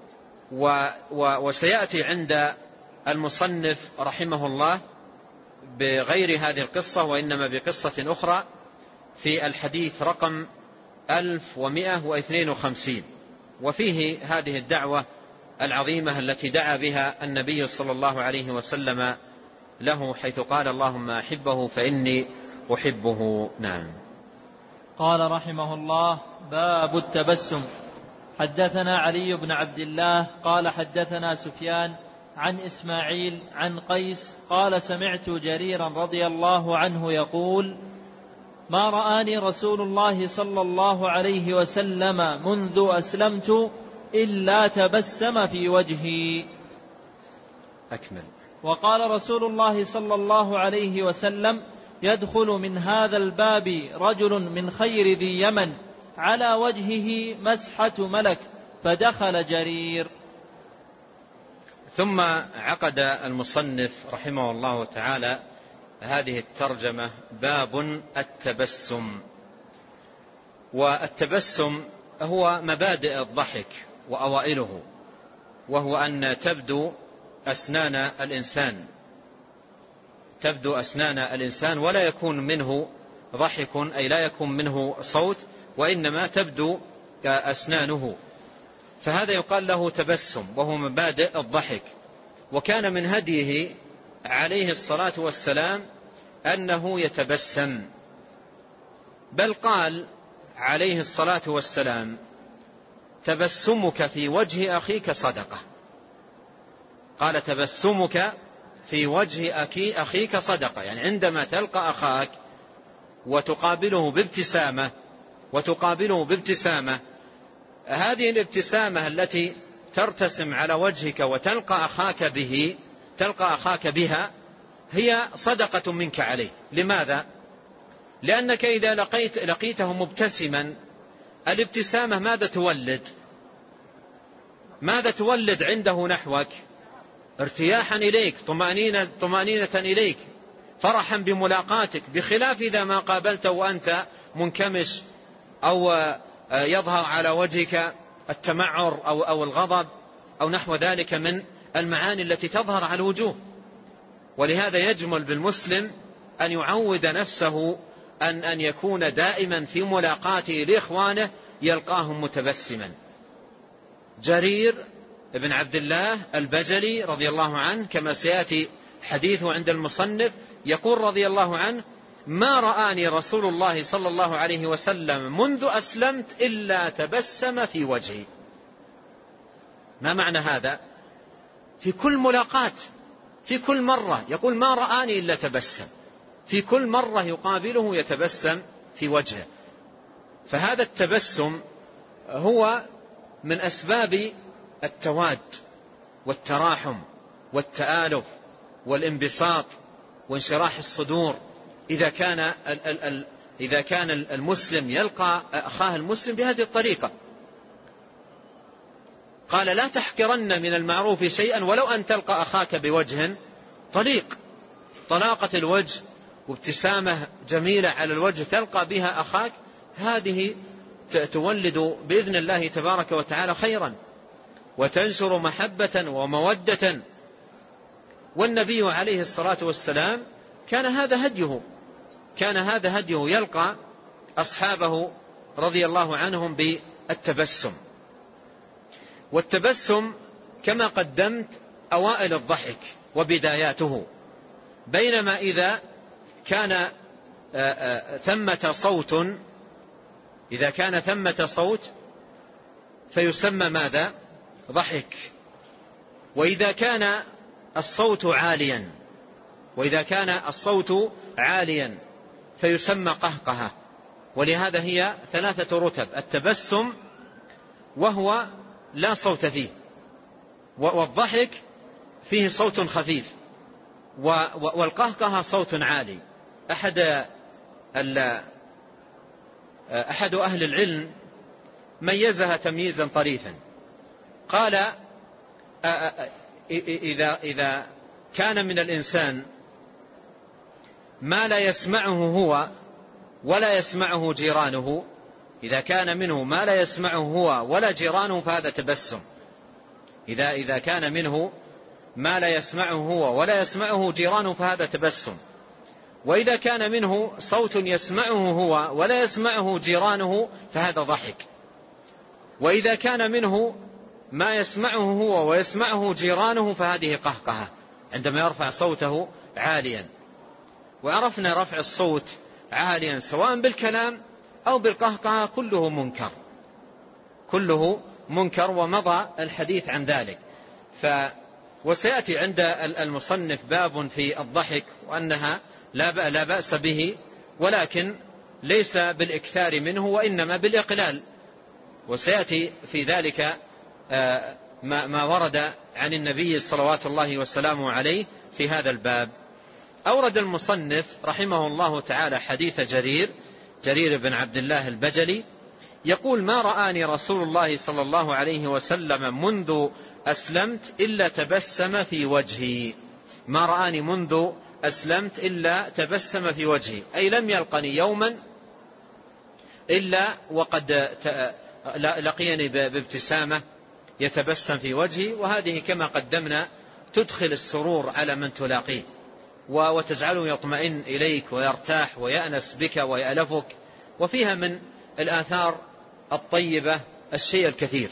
وسيأتي عند المصنف رحمه الله بغير هذه القصة وإنما بقصة أخرى في الحديث رقم ألف ومئة واثنين وخمسين، وفيه هذه الدعوة العظيمة التي دعا بها النبي صلى الله عليه وسلم له، حيث قال اللهم أحبه فإني أحبه. نعم. قال رحمه الله باب التبسم. حدثنا علي بن عبد الله قال حدثنا سفيان عن إسماعيل عن قيس قال سمعت جريرا رضي الله عنه يقول ما رآني رسول الله صلى الله عليه وسلم منذ أسلمت إلا تبسم في وجهي. أكمل. وقال رسول الله صلى الله عليه وسلم يدخل من هذا الباب رجل من خير ذي يمن على وجهه مسحة ملك، فدخل جرير. ثم عقد المصنف رحمه الله تعالى هذه الترجمة باب التبسم. والتبسم هو مبادئ الضحك وأوائله، وهو أن تبدو أسنان الإنسان تبدو أسنان الإنسان ولا يكون منه ضحك، أي لا يكون منه صوت، وإنما تبدو أسنانه، فهذا يقال له تبسم وهو مبادئ الضحك. وكان من هديه عليه الصلاة والسلام أنه يتبسم، بل قال عليه الصلاة والسلام تبسمك في وجه أخيك صدقة. قال تبسمك في وجه أخيك صدقة. يعني عندما تلقى أخاك وتقابله بابتسامة وتقابله بابتسامة هذه الابتسامة التي ترتسم على وجهك وتلقى أخاك به تلقى أخاك بها هي صدقة منك عليه. لماذا؟ لأنك إذا لقيت لقيته مبتسما الابتسامة ماذا تولد؟ ماذا تولد عنده نحوك؟ ارتياحا إليك، طمأنينة, طمأنينة إليك، فرحا بملاقاتك، بخلاف إذا ما قابلته وأنت منكمش أو يظهر على وجهك التمعر أو, أو الغضب أو نحو ذلك من المعاني التي تظهر على الوجوه. ولهذا يجمل بالمسلم أن يعود نفسه أن, أن يكون دائما في ملاقاته لإخوانه يلقاهم متبسما. جرير بن عبد الله البجلي رضي الله عنه كما سيأتي حديثه عند المصنف يقول رضي الله عنه: ما رآني رسول الله صلى الله عليه وسلم منذ أسلمت إلا تبسم في وجهي. ما معنى هذا؟ في كل ملاقات، في كل مرة يقول ما رآني إلا تبسم، في كل مرة يقابله يتبسم في وجهه. فهذا التبسم هو من أسباب التواد والتراحم والتآلف والانبساط وانشراح الصدور. إذا كان ال ال ال إذا كان المسلم يلقى أخاه المسلم بهذه الطريقة. قال: لا تحقرن من المعروف شيئا ولو أن تلقى أخاك بوجه طليق. طلاقة الوجه وابتسامة جميلة على الوجه تلقى بها أخاك هذه تولد بإذن الله تبارك وتعالى خيرا وتنشر محبة ومودة. والنبي عليه الصلاة والسلام كان هذا هديه كان هذا هديه يلقى أصحابه رضي الله عنهم بالتبسم. والتبسم كما قدمت أوائل الضحك وبداياته، بينما إذا كان ثمة صوت إذا كان ثمة صوت فيسمى ماذا؟ ضحك. وإذا كان الصوت عاليا وإذا كان الصوت عاليا فيسمى قهقهة. ولهذا هي ثلاثة رتب: التبسم وهو لا صوت فيه، والضحك فيه صوت خفيف، والقهقهة صوت عالي. أحد أحد أهل العلم ميزها تمييزا طريفا، قال: إذا, إذا كان من الإنسان ما لا يسمعه هو ولا يسمعه جيرانه إذا كان منه ما لا يسمعه هو ولا جيرانه فهذا تبسم. إذا, إذا كان منه ما لا يسمعه هو ولا يسمعه جيرانه فهذا تبسم. وإذا كان منه صوت يسمعه هو ولا يسمعه جيرانه فهذا ضحك. وإذا كان منه ما يسمعه هو ويسمعه جيرانه فهذه قهقهة عندما يرفع صوته عاليا. وعرفنا رفع الصوت عاليا سواء بالكلام أو بالقهقهة كله منكر كله منكر ومضى الحديث عن ذلك. ف وسيأتي عند المصنف باب في الضحك وأنها لا بأس به، ولكن ليس بالإكثار منه وإنما بالإقلال. وسيأتي في ذلك ما ورد عن النبي صلوات الله وسلامه عليه في هذا الباب. أورد المصنف رحمه الله تعالى حديث جرير جرير بن عبد الله البجلي يقول: ما رآني رسول الله صلى الله عليه وسلم منذ أسلمت إلا تبسم في وجهي. ما رآني منذ أسلمت إلا تبسم في وجهي، أي لم يلقني يوما إلا وقد لقيني بابتسامة يتبسم في وجهي. وهذه كما قدمنا تدخل السرور على من تلاقيه وتجعله يطمئن إليك ويرتاح ويأنس بك ويألفك، وفيها من الآثار الطيبة الشيء الكثير.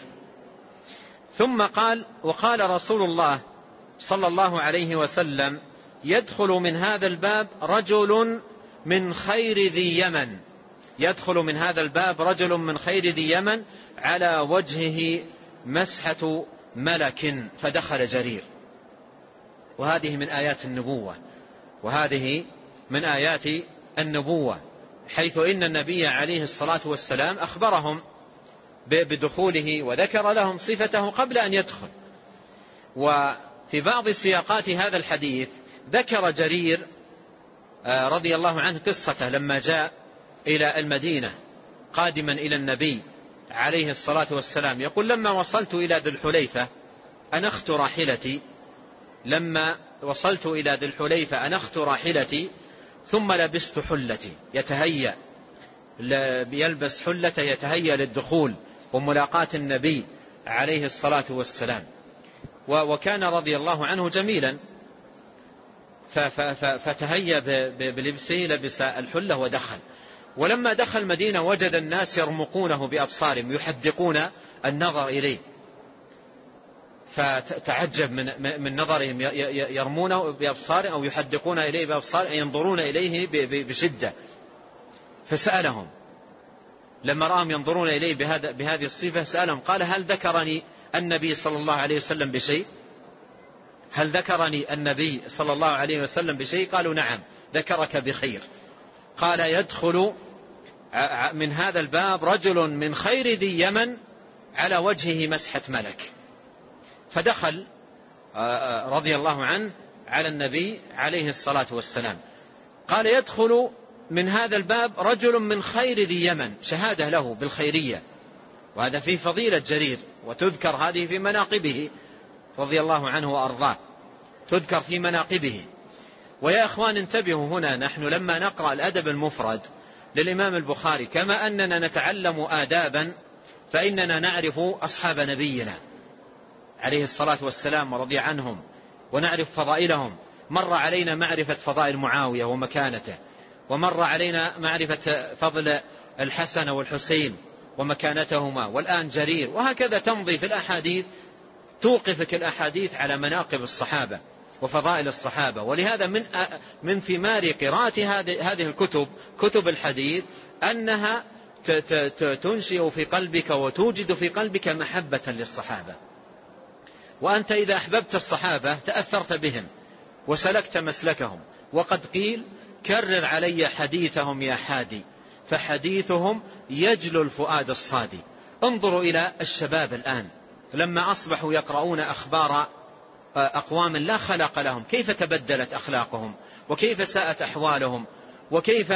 ثم قال: وقال رسول الله صلى الله عليه وسلم: يدخل من هذا الباب رجل من خير ذي يمن يدخل من هذا الباب رجل من خير ذي يمن على وجهه مسحة ملك. فدخل جرير. وهذه من آيات النبوة وهذه من آيات النبوة حيث إن النبي عليه الصلاة والسلام أخبرهم بدخوله وذكر لهم صفته قبل أن يدخل. وفي بعض سياقات هذا الحديث ذكر جرير رضي الله عنه قصته لما جاء إلى المدينة قادما إلى النبي عليه الصلاة والسلام، يقول: لما وصلت إلى ذي الحليفة أنخت راحلتي لما وصلت إلى ذي الحليفة أنخت راحلتي ثم لبست حلتي، يتهيأ يلبس حلته يتهيأ للدخول وملاقاة النبي عليه الصلاة والسلام. وكان رضي الله عنه جميلا فتهيأ بلبسه، لبس الحلة ودخل. ولما دخل المدينة وجد الناس يرمقونه بأبصارهم يحدقون النظر إليه، فتعجب من, من نظرهم، يرمونه بأبصارهم أو يحدقون إليه بأبصارهم، ينظرون إليه بشدة. فسألهم لما رأهم ينظرون إليه بهذا بهذه الصفة سألهم قال: هل ذكرني النبي صلى الله عليه وسلم بشيء؟ هل ذكرني النبي صلى الله عليه وسلم بشيء؟ قالوا: نعم ذكرك بخير. قال: يدخل من هذا الباب رجل من خير ذي يمن على وجهه مسحة ملك. فدخل رضي الله عنه على النبي عليه الصلاة والسلام. قال: يدخل من هذا الباب رجل من خير ذي يمن، شهادة له بالخيرية، وهذا في فضيلة جرير، وتذكر هذه في مناقبه رضي الله عنه وأرضاه، تذكر في مناقبه. ويا أخوان انتبهوا هنا، نحن لما نقرأ الأدب المفرد للإمام البخاري كما أننا نتعلم آدابا فإننا نعرف أصحاب نبينا عليه الصلاة والسلام ورضي عنهم ونعرف فضائلهم. مر علينا معرفة فضائل معاوية ومكانته، ومر علينا معرفة فضل الحسن والحسين ومكانتهما، والآن جرير، وهكذا تمضي في الأحاديث، توقفك الأحاديث على مناقب الصحابة وفضائل الصحابة. ولهذا من من ثمار قراءة هذه الكتب كتب الحديث أنها تنشئ في قلبك وتوجد في قلبك محبة للصحابة، وأنت إذا أحببت الصحابة تأثرت بهم وسلكت مسلكهم. وقد قيل: كرر علي حديثهم يا حادي، فحديثهم يجلو الفؤاد الصادي. انظروا إلى الشباب الآن لما أصبحوا يقرؤون أخبار أقوام لا خلق لهم، كيف تبدلت أخلاقهم، وكيف ساءت أحوالهم، وكيف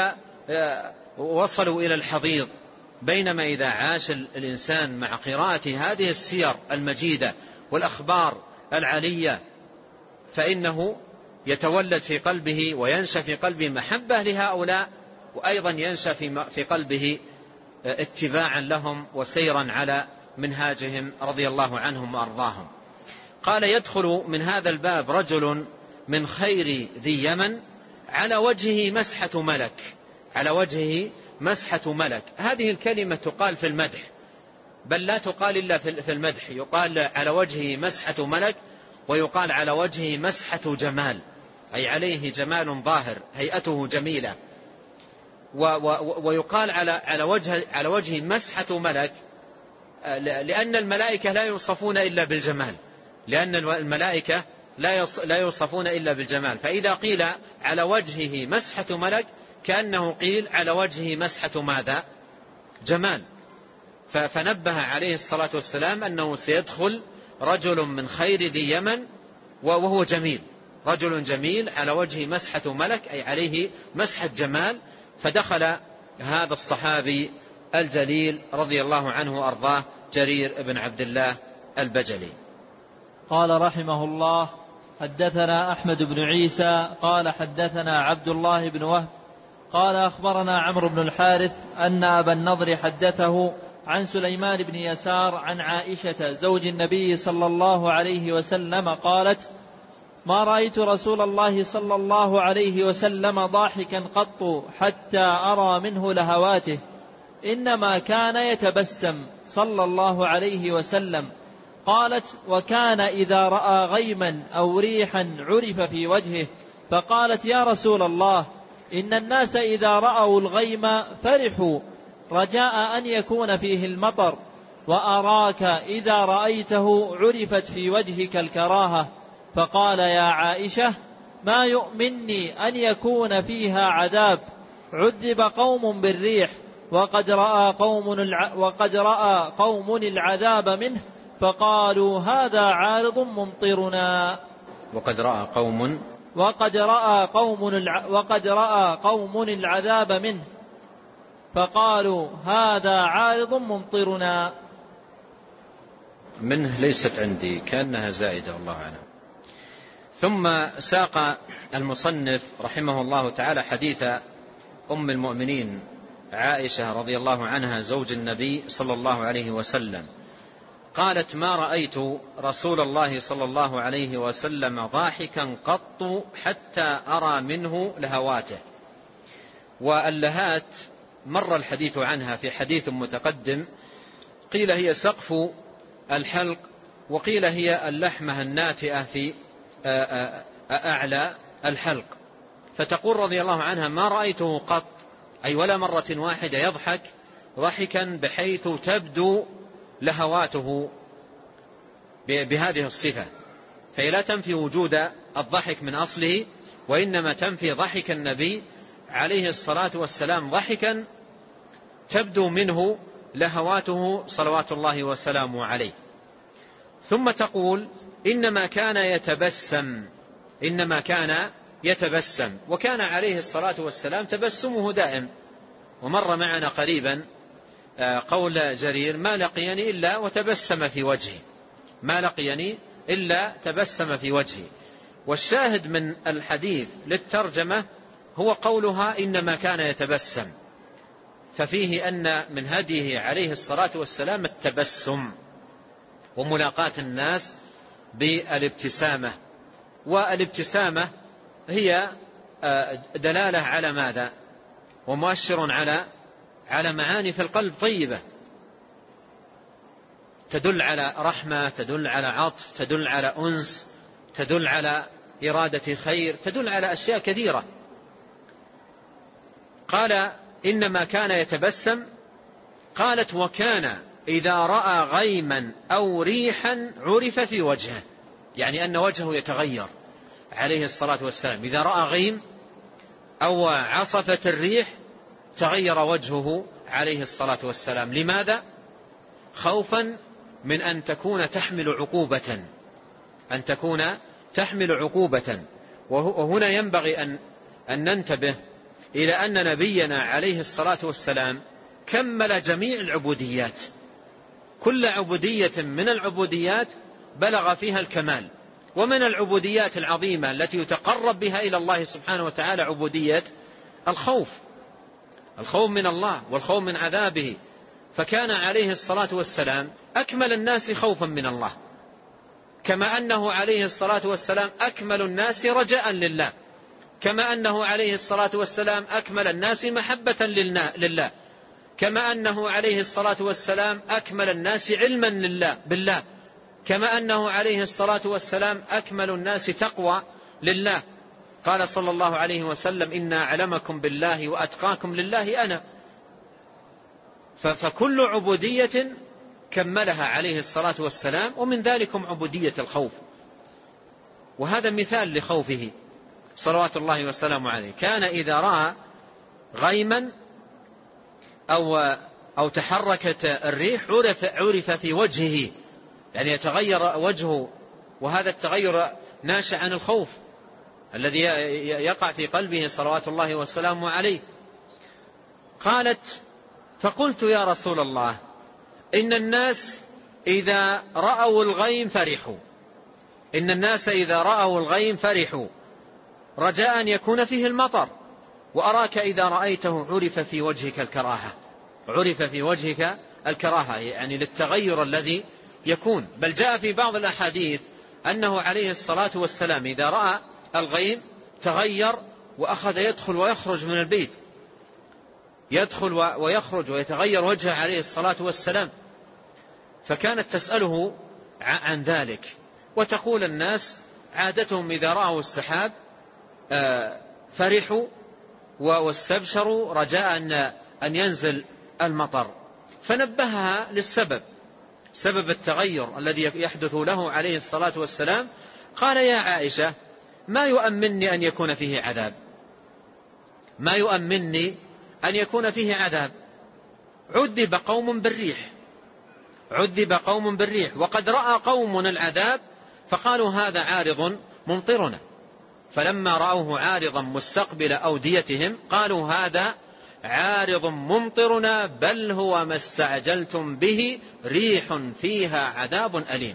وصلوا إلى الحضيض. بينما إذا عاش الإنسان مع قراءة هذه السير المجيدة والأخبار العلية فإنه يتولد في قلبه وينشأ في قلبه محبة لهؤلاء، وأيضا ينشأ في قلبه اتباعا لهم وسيرا على منهاجهم رضي الله عنهم وأرضاهم. قال: يدخل من هذا الباب رجل من خير ذي يمن على وجهه مسحة ملك. على وجهه مسحة ملك، هذه الكلمة تقال في المدح، بل لا تقال إلا في المدح، يقال على وجهه مسحة ملك، ويقال على وجهه مسحة جمال، أي عليه جمال ظاهر، هيئته جميلة. ويقال على على وجه على وجهه مسحة ملك لأن الملائكة لا يوصفون إلا بالجمال، لأن الملائكة لا يوصفون إلا بالجمال. فإذا قيل على وجهه مسحة ملك كأنه قيل على وجهه مسحة ماذا؟ جمال. فنبه عليه الصلاة والسلام أنه سيدخل رجل من خير ذي يمن وهو جميل، رجل جميل على وجهه مسحة ملك، أي عليه مسحة جمال. فدخل هذا الصحابي الجليل رضي الله عنه وأرضاه جرير بن عبد الله البجلي. قال رحمه الله: حدثنا أحمد بن عيسى قال حدثنا عبد الله بن وهب قال أخبرنا عمرو بن الحارث أن أبا النضر حدثه عن سليمان بن يسار عن عائشة زوج النبي صلى الله عليه وسلم قالت: ما رأيت رسول الله صلى الله عليه وسلم ضاحكا قط حتى أرى منه لهواته، إنما كان يتبسم صلى الله عليه وسلم. قالت: وكان إذا رأى غيما أو ريحا عرف في وجهه. فقالت: يا رسول الله، إن الناس إذا رأوا الغيم فرحوا رجاء أن يكون فيه المطر، وأراك إذا رأيته عرفت في وجهك الكراهة، فقال يا عائشة ما يؤمنني أن يكون فيها عذاب عذب قوم بالريح وقد رأى قوم, الع... وقد رأى قوم العذاب منه فقالوا هذا عارض ممطرنا. وقد رأى قوم وقد رأى قوم الع... وقد رأى قوم العذاب منه فقالوا هذا عارض ممطرنا. منه ليست عندي، كأنها زائدة والله أعلم. ثم ساق المصنف رحمه الله تعالى حديث أم المؤمنين عائشة رضي الله عنها زوج النبي صلى الله عليه وسلم قالت ما رأيت رسول الله صلى الله عليه وسلم ضاحكا قط حتى أرى منه لهواته. واللهات مر الحديث عنها في حديث متقدم، قيل هي سقف الحلق وقيل هي اللحمة الناتئة في أعلى الحلق. فتقول رضي الله عنها ما رأيته قط، أي ولا مرة واحدة يضحك ضحكا بحيث تبدو لهواته بهذه الصفة، فهي لا تنفي وجود الضحك من أصله، وإنما تنفي ضحك النبي عليه الصلاة والسلام ضحكا تبدو منه لهواته صلوات الله وسلامه عليه. ثم تقول إنما كان يتبسم إنما كان يتبسم وكان عليه الصلاة والسلام تبسمه دائم. ومر معنا قريبا قول جرير ما لقيني إلا وتبسم في وجهي، ما لقيني إلا تبسم في وجهي. والشاهد من الحديث للترجمة هو قولها إنما كان يتبسم، ففيه أن من هديه عليه الصلاة والسلام التبسم وملاقاة الناس بالابتسامة. والابتسامة هي دلالة على ماذا؟ ومؤشر على على معاني في القلب طيبة، تدل على رحمة، تدل على عطف، تدل على أنس، تدل على إرادة خير، تدل على أشياء كثيرة. قال إنما كان يتبسم. قالت وكان إذا رأى غيما أو ريحا عرف في وجهه، يعني أن وجهه يتغير عليه الصلاة والسلام. إذا رأى غيم أو عصفت الريح تغير وجهه عليه الصلاة والسلام. لماذا؟ خوفا من أن تكون تحمل عقوبة أن تكون تحمل عقوبة. وهنا ينبغي أن أن ننتبه إلى أن نبينا عليه الصلاة والسلام كمل جميع العبوديات، كل عبودية من العبوديات بلغ فيها الكمال. ومن العبوديات العظيمة التي يتقرب بها إلى الله سبحانه وتعالى عبودية الخوف، الخوف من الله والخوف من عذابه. فكان عليه الصلاة والسلام أكمل الناس خوفا من الله، كما أنه عليه الصلاة والسلام أكمل الناس رجاء لله، كما أنه عليه الصلاة والسلام أكمل الناس محبة لله، كما أنه عليه الصلاة والسلام أكمل الناس علما لله بالله، كما أنه عليه الصلاة والسلام أكمل الناس تقوى لله. قال صلى الله عليه وسلم إن أعلمكم بالله وأتقاكم لله أنا. فكل عبودية كملها عليه الصلاة والسلام، ومن ذلكم عبودية الخوف، وهذا مثال لخوفه صلوات الله وسلامه عليه. كان إذا رأى غيما أو, أو تحركت الريح عرف, عرف في وجهه، يعني يتغير وجهه، وهذا التغير ناشئ عن الخوف الذي يقع في قلبه صلوات الله وسلامه عليه. قالت فقلت يا رسول الله إن الناس إذا رأوا الغيم فرحوا إن الناس إذا رأوا الغيم فرحوا رجاء أن يكون فيه المطر، وأراك إذا رأيته عرف في وجهك الكراهة عرف في وجهك الكراهة يعني للتغير الذي يكون. بل جاء في بعض الأحاديث أنه عليه الصلاة والسلام إذا رأى الغيم تغير وأخذ يدخل ويخرج من البيت، يدخل ويخرج ويتغير وجهه عليه الصلاة والسلام. فكانت تسأله عن ذلك، وتقول الناس عادتهم إذا رأوا السحاب فرحوا واستبشروا رجاء أن ينزل المطر. فنبهها للسبب، سبب التغير الذي يحدث له عليه الصلاة والسلام. قال يا عائشة ما يؤمنني أن يكون فيه عذاب، ما يؤمنني أن يكون فيه عذاب. عذب قوم بالريح، عذب قوم بالريح وقد رأى قوم العذاب فقالوا هذا عارض ممطرنا، فلما رأوه عارضا مستقبل أوديتهم قالوا هذا عارض ممطرنا بل هو ما استعجلتم به ريح فيها عذاب أليم.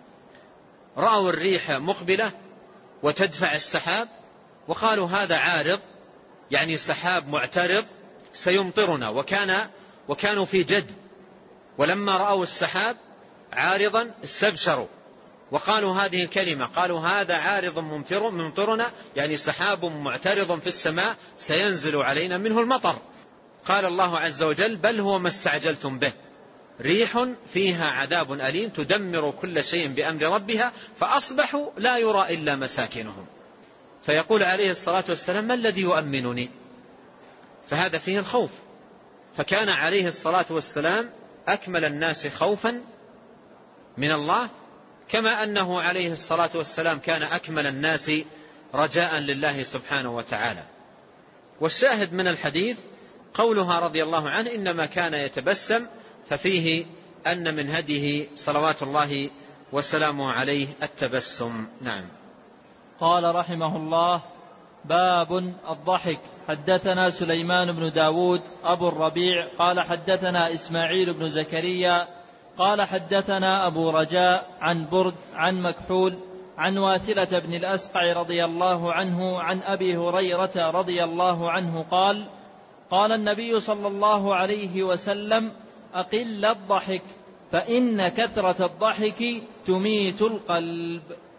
رأوا الريح مقبلة وتدفع السحاب وقالوا هذا عارض، يعني سحاب معترض سيمطرنا، وكان وكانوا في جد، ولما رأوا السحاب عارضا استبشروا وقالوا هذه الكلمة، قالوا هذا عارض ممطر ممطرنا، يعني سحاب معترض في السماء سينزل علينا منه المطر. قال الله عز وجل بل هو ما استعجلتم به ريح فيها عذاب أليم تدمر كل شيء بأمر ربها فأصبحوا لا يرى إلا مساكنهم. فيقول عليه الصلاة والسلام ما الذي يؤمنني؟ فهذا فيه الخوف. فكان عليه الصلاة والسلام أكمل الناس خوفا من الله، كما أنه عليه الصلاة والسلام كان أكمل الناس رجاء لله سبحانه وتعالى. والشاهد من الحديث قولها رضي الله عنه إنما كان يتبسم، ففيه أن من هديه صلوات الله وسلامه عليه التبسم. نعم. قال رحمه الله باب الضحك. حدثنا سليمان بن داود أبو الربيع قال حدثنا إسماعيل بن زكريا قال حدثنا أبو رجاء عن برد عن مكحول عن واثلة بن الأسقع رضي الله عنه عن أبي هريرة رضي الله عنه قال قال النبي صلى الله عليه وسلم أقل الضحك فإن كثرة الضحك تميت القلب.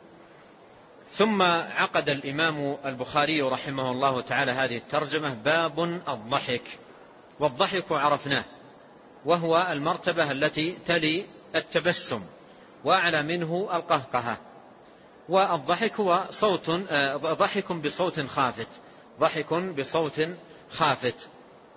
ثم عقد الإمام البخاري رحمه الله تعالى هذه الترجمة باب الضحك. والضحك عرفناه وهو المرتبة التي تلي التبسم وأعلى منه القهقهة. والضحك هو صوت ضحك بصوت خافت، ضحك بصوت خافت.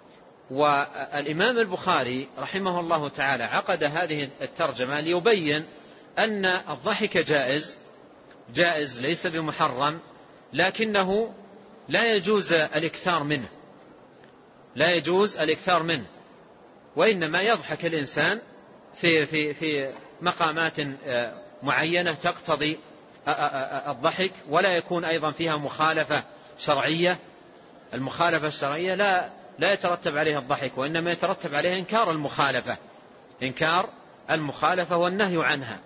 والإمام البخاري رحمه الله تعالى عقد هذه الترجمة ليبين أن الضحك جائز جائز ليس بمحرم، لكنه لا يجوز الاكثار منه لا يجوز الاكثار منه وإنما يضحك الإنسان في في في مقامات معينة تقتضي الضحك، ولا يكون أيضا فيها مخالفة شرعية. المخالفة الشرعية لا لا يترتب عليها الضحك، وإنما يترتب عليها إنكار المخالفة إنكار المخالفة والنهي عنها.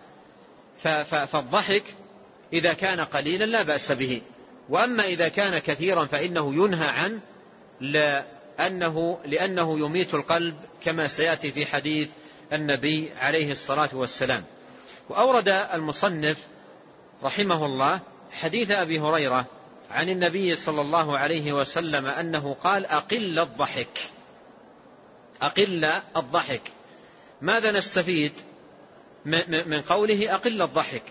فالضحك إذا كان قليلا لا بأس به، وأما إذا كان كثيرا فإنه ينهى عنه لأنه, لأنه يميت القلب كما سيأتي في حديث النبي عليه الصلاة والسلام. وأورد المصنف رحمه الله حديث أبي هريرة عن النبي صلى الله عليه وسلم أنه قال أقل الضحك أقل الضحك. ماذا نستفيد من قوله أقل الضحك؟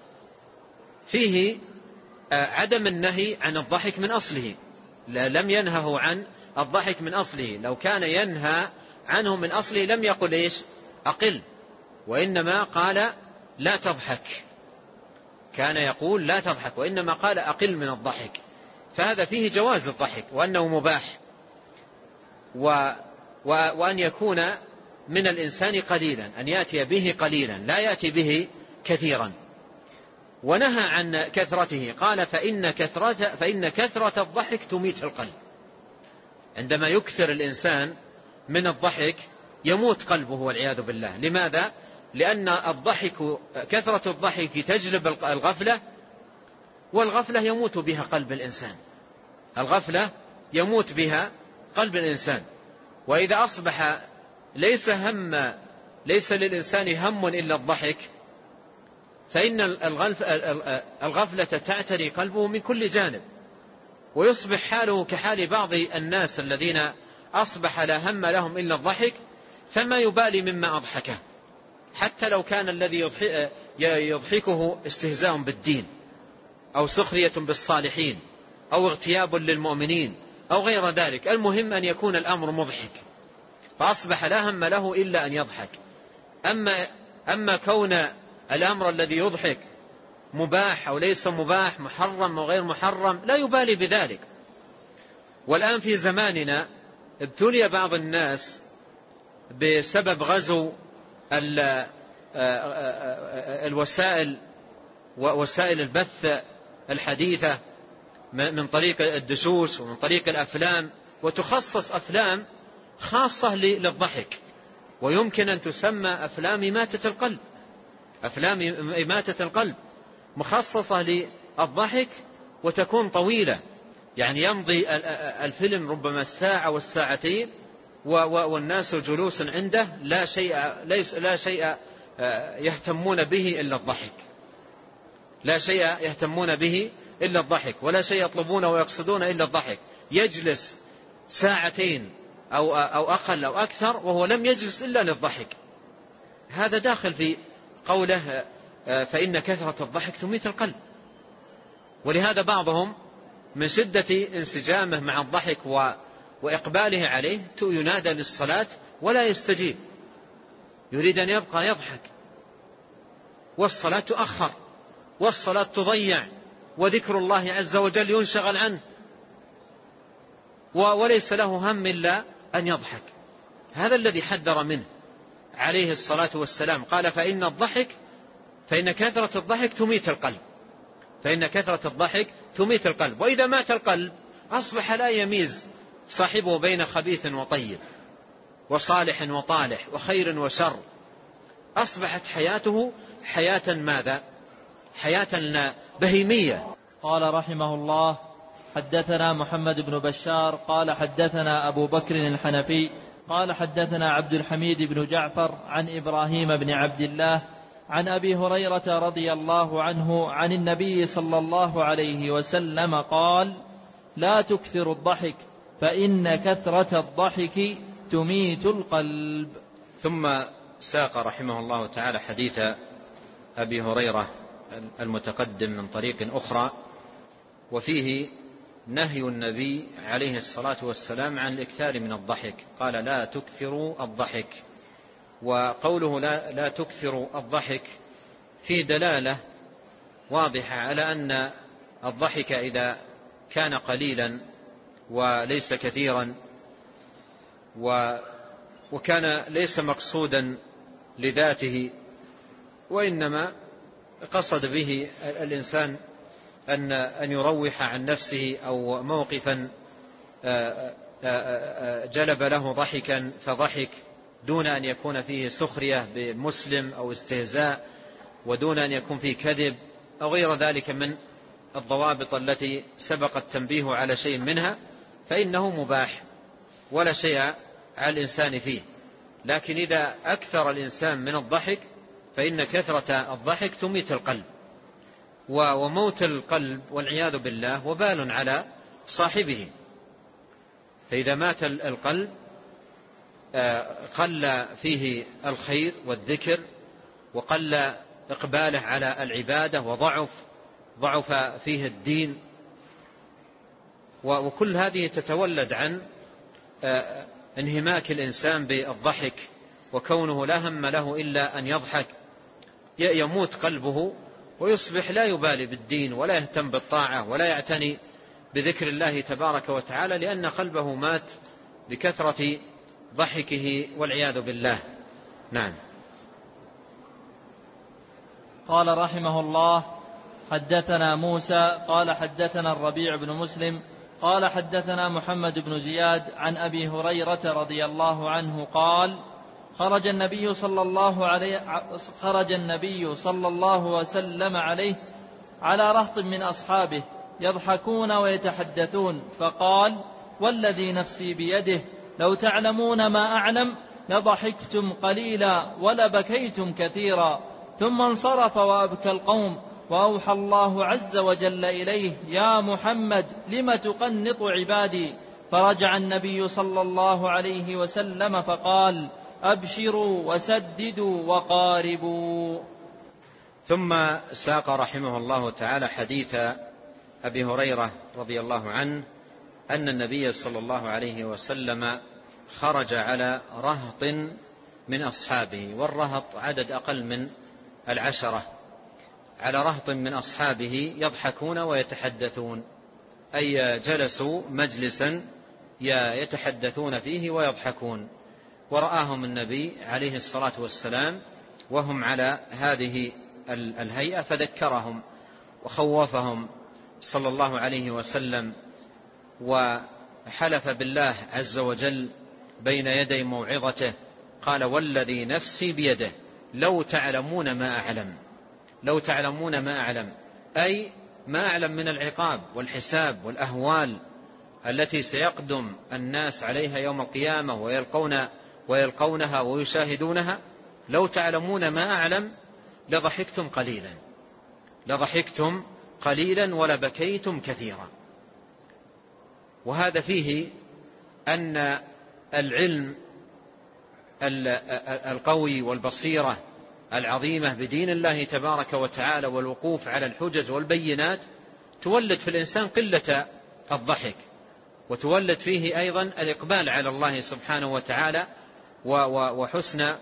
فيه عدم النهي عن الضحك من أصله، لم ينهه عن الضحك من أصله. لو كان ينهى عنه من أصله لم يقل إيش أقل، وإنما قال لا تضحك، كان يقول لا تضحك، وإنما قال أقل من الضحك. فهذا فيه جواز الضحك وأنه مباح، و وأن يكون من الإنسان قليلا، أن يأتي به قليلا لا يأتي به كثيرا. ونهى عن كثرته، قال فإن كثرة, فإن كثرة الضحك تميت القلب. عندما يكثر الإنسان من الضحك يموت قلبه والعياذ بالله. لماذا؟ لأن الضحك كثرة الضحك تجلب الغفلة، والغفلة يموت بها قلب الإنسان الغفلة يموت بها قلب الإنسان. وإذا أصبح ليس هم ليس للإنسان هم إلا الضحك، فإن الغفلة تعتري قلبه من كل جانب، ويصبح حاله كحال بعض الناس الذين أصبح لا هم لهم إلا الضحك، فما يبالي مما أضحكه، حتى لو كان الذي يضحكه استهزاء بالدين أو سخرية بالصالحين أو اغتياب للمؤمنين أو غير ذلك. المهم أن يكون الأمر مضحك، فأصبح لا هم له إلا أن يضحك. أما, أما كون الأمر الذي يضحك مباح أو ليس مباح، محرم أو غير محرم، لا يبالي بذلك. والآن في زماننا ابتلي بعض الناس بسبب غزو الوسائل ووسائل البث الحديثة من طريق الدسوس ومن طريق الأفلام، وتخصص أفلام خاصة للضحك، ويمكن أن تسمى أفلام إماتة القلب، أفلام إماتة القلب مخصصة للضحك، وتكون طويلة، يعني يمضي الفيلم ربما الساعة والساعتين والناس جلوس عنده لا شيء ليس لا شيء يهتمون به إلا الضحك، لا شيء يهتمون به إلا الضحك، ولا شيء يطلبون ويقصدون إلا الضحك. يجلس ساعتين أو أو أقل أو أكثر وهو لم يجلس إلا للضحك. هذا داخل في قوله فإن كثرة الضحك تميت القلب. ولهذا بعضهم من شدة انسجامه مع الضحك وإقباله عليه ينادى للصلاة ولا يستجيب، يريد أن يبقى يضحك، والصلاة تؤخر، والصلاة تضيع، وذكر الله عز وجل ينشغل عنه، وليس له هم إلا أن يضحك. هذا الذي حذر منه عليه الصلاة والسلام، قال فإن الضحك فإن كثرة الضحك تميت القلب، فإن كثرة الضحك تميت القلب. وإذا مات القلب أصبح لا يميز صاحبه بين خبيث وطيب وصالح وطالح وخير وشر، أصبحت حياته حياة ماذا؟ حياة بهيمية. قال رحمه الله: حدثنا محمد بن بشار قال حدثنا أبو بكر الحنفي قال حدثنا عبد الحميد بن جعفر عن إبراهيم بن عبد الله عن أبي هريرة رضي الله عنه عن النبي صلى الله عليه وسلم قال: لا تكثر الضحك فإن كثرة الضحك تميت القلب. ثم ساق رحمه الله تعالى حديث أبي هريرة المتقدم من طريق أخرى، وفيه نهي النبي عليه الصلاة والسلام عن الإكثار من الضحك، قال: لا تكثروا الضحك. وقوله لا, لا تكثروا الضحك في دلالة واضحة على أن الضحك إذا كان قليلا وليس كثيرا وكان ليس مقصودا لذاته، وإنما قصد به الإنسان أن أن يروح عن نفسه أو موقفا جلب له ضحكا فضحك، دون أن يكون فيه سخرية بمسلم أو استهزاء، ودون أن يكون فيه كذب أو غير ذلك من الضوابط التي سبق التنبيه على شيء منها، فإنه مباح ولا شيء على الإنسان فيه. لكن إذا أكثر الإنسان من الضحك فإن كثرة الضحك تميت القلب، وموت القلب والعياذ بالله وبال على صاحبه. فإذا مات القلب قل فيه الخير والذكر، وقل إقباله على العبادة، وضعف ضعف فيه الدين، وكل هذه تتولد عن انهماك الإنسان بالضحك، وكونه لا هم له إلا أن يضحك. يموت قلبه ويصبح لا يبالي بالدين ولا يهتم بالطاعة ولا يعتني بذكر الله تبارك وتعالى، لأن قلبه مات بكثرة ضحكه والعياذ بالله. نعم. قال رحمه الله: حدثنا موسى قال حدثنا الربيع بن مسلم قال حدثنا محمد بن زياد عن أبي هريرة رضي الله عنه قال: خرج النبي صلى الله عليه خرج النبي صلى الله وسلم عليه على رهط من أصحابه يضحكون ويتحدثون، فقال: والذي نفسي بيده لو تعلمون ما أعلم لضحكتم قليلا ولبكيتم كثيرا. ثم انصرف وأبكى القوم، وأوحى الله عز وجل إليه: يا محمد لم تقنط عبادي؟ فرجع النبي صلى الله عليه وسلم فقال: أبشروا وسددوا وقاربوا. ثم ساق رحمه الله تعالى حديث أبي هريرة رضي الله عنه أن النبي صلى الله عليه وسلم خرج على رهط من أصحابه، والرهط عدد أقل من العشرة، على رهط من أصحابه يضحكون ويتحدثون، أي جلسوا مجلسا يتحدثون فيه ويضحكون، ورآهم النبي عليه الصلاة والسلام وهم على هذه الهيئة فذكرهم وخوفهم صلى الله عليه وسلم، وحلف بالله عز وجل بين يدي موعظته قال: والذي نفسي بيده لو تعلمون ما أعلم، لو تعلمون ما أعلم، أي ما أعلم من العقاب والحساب والأهوال التي سيقدم الناس عليها يوم القيامة ويلقون ويلقونها ويشاهدونها، لو تعلمون ما أعلم لضحكتم قليلا لضحكتم قليلا ولبكيتم كثيرا. وهذا فيه أن العلم القوي والبصيرة العظيمة بدين الله تبارك وتعالى والوقوف على الحجج والبينات تولد في الإنسان قلة الضحك، وتولد فيه أيضا الإقبال على الله سبحانه وتعالى وحسن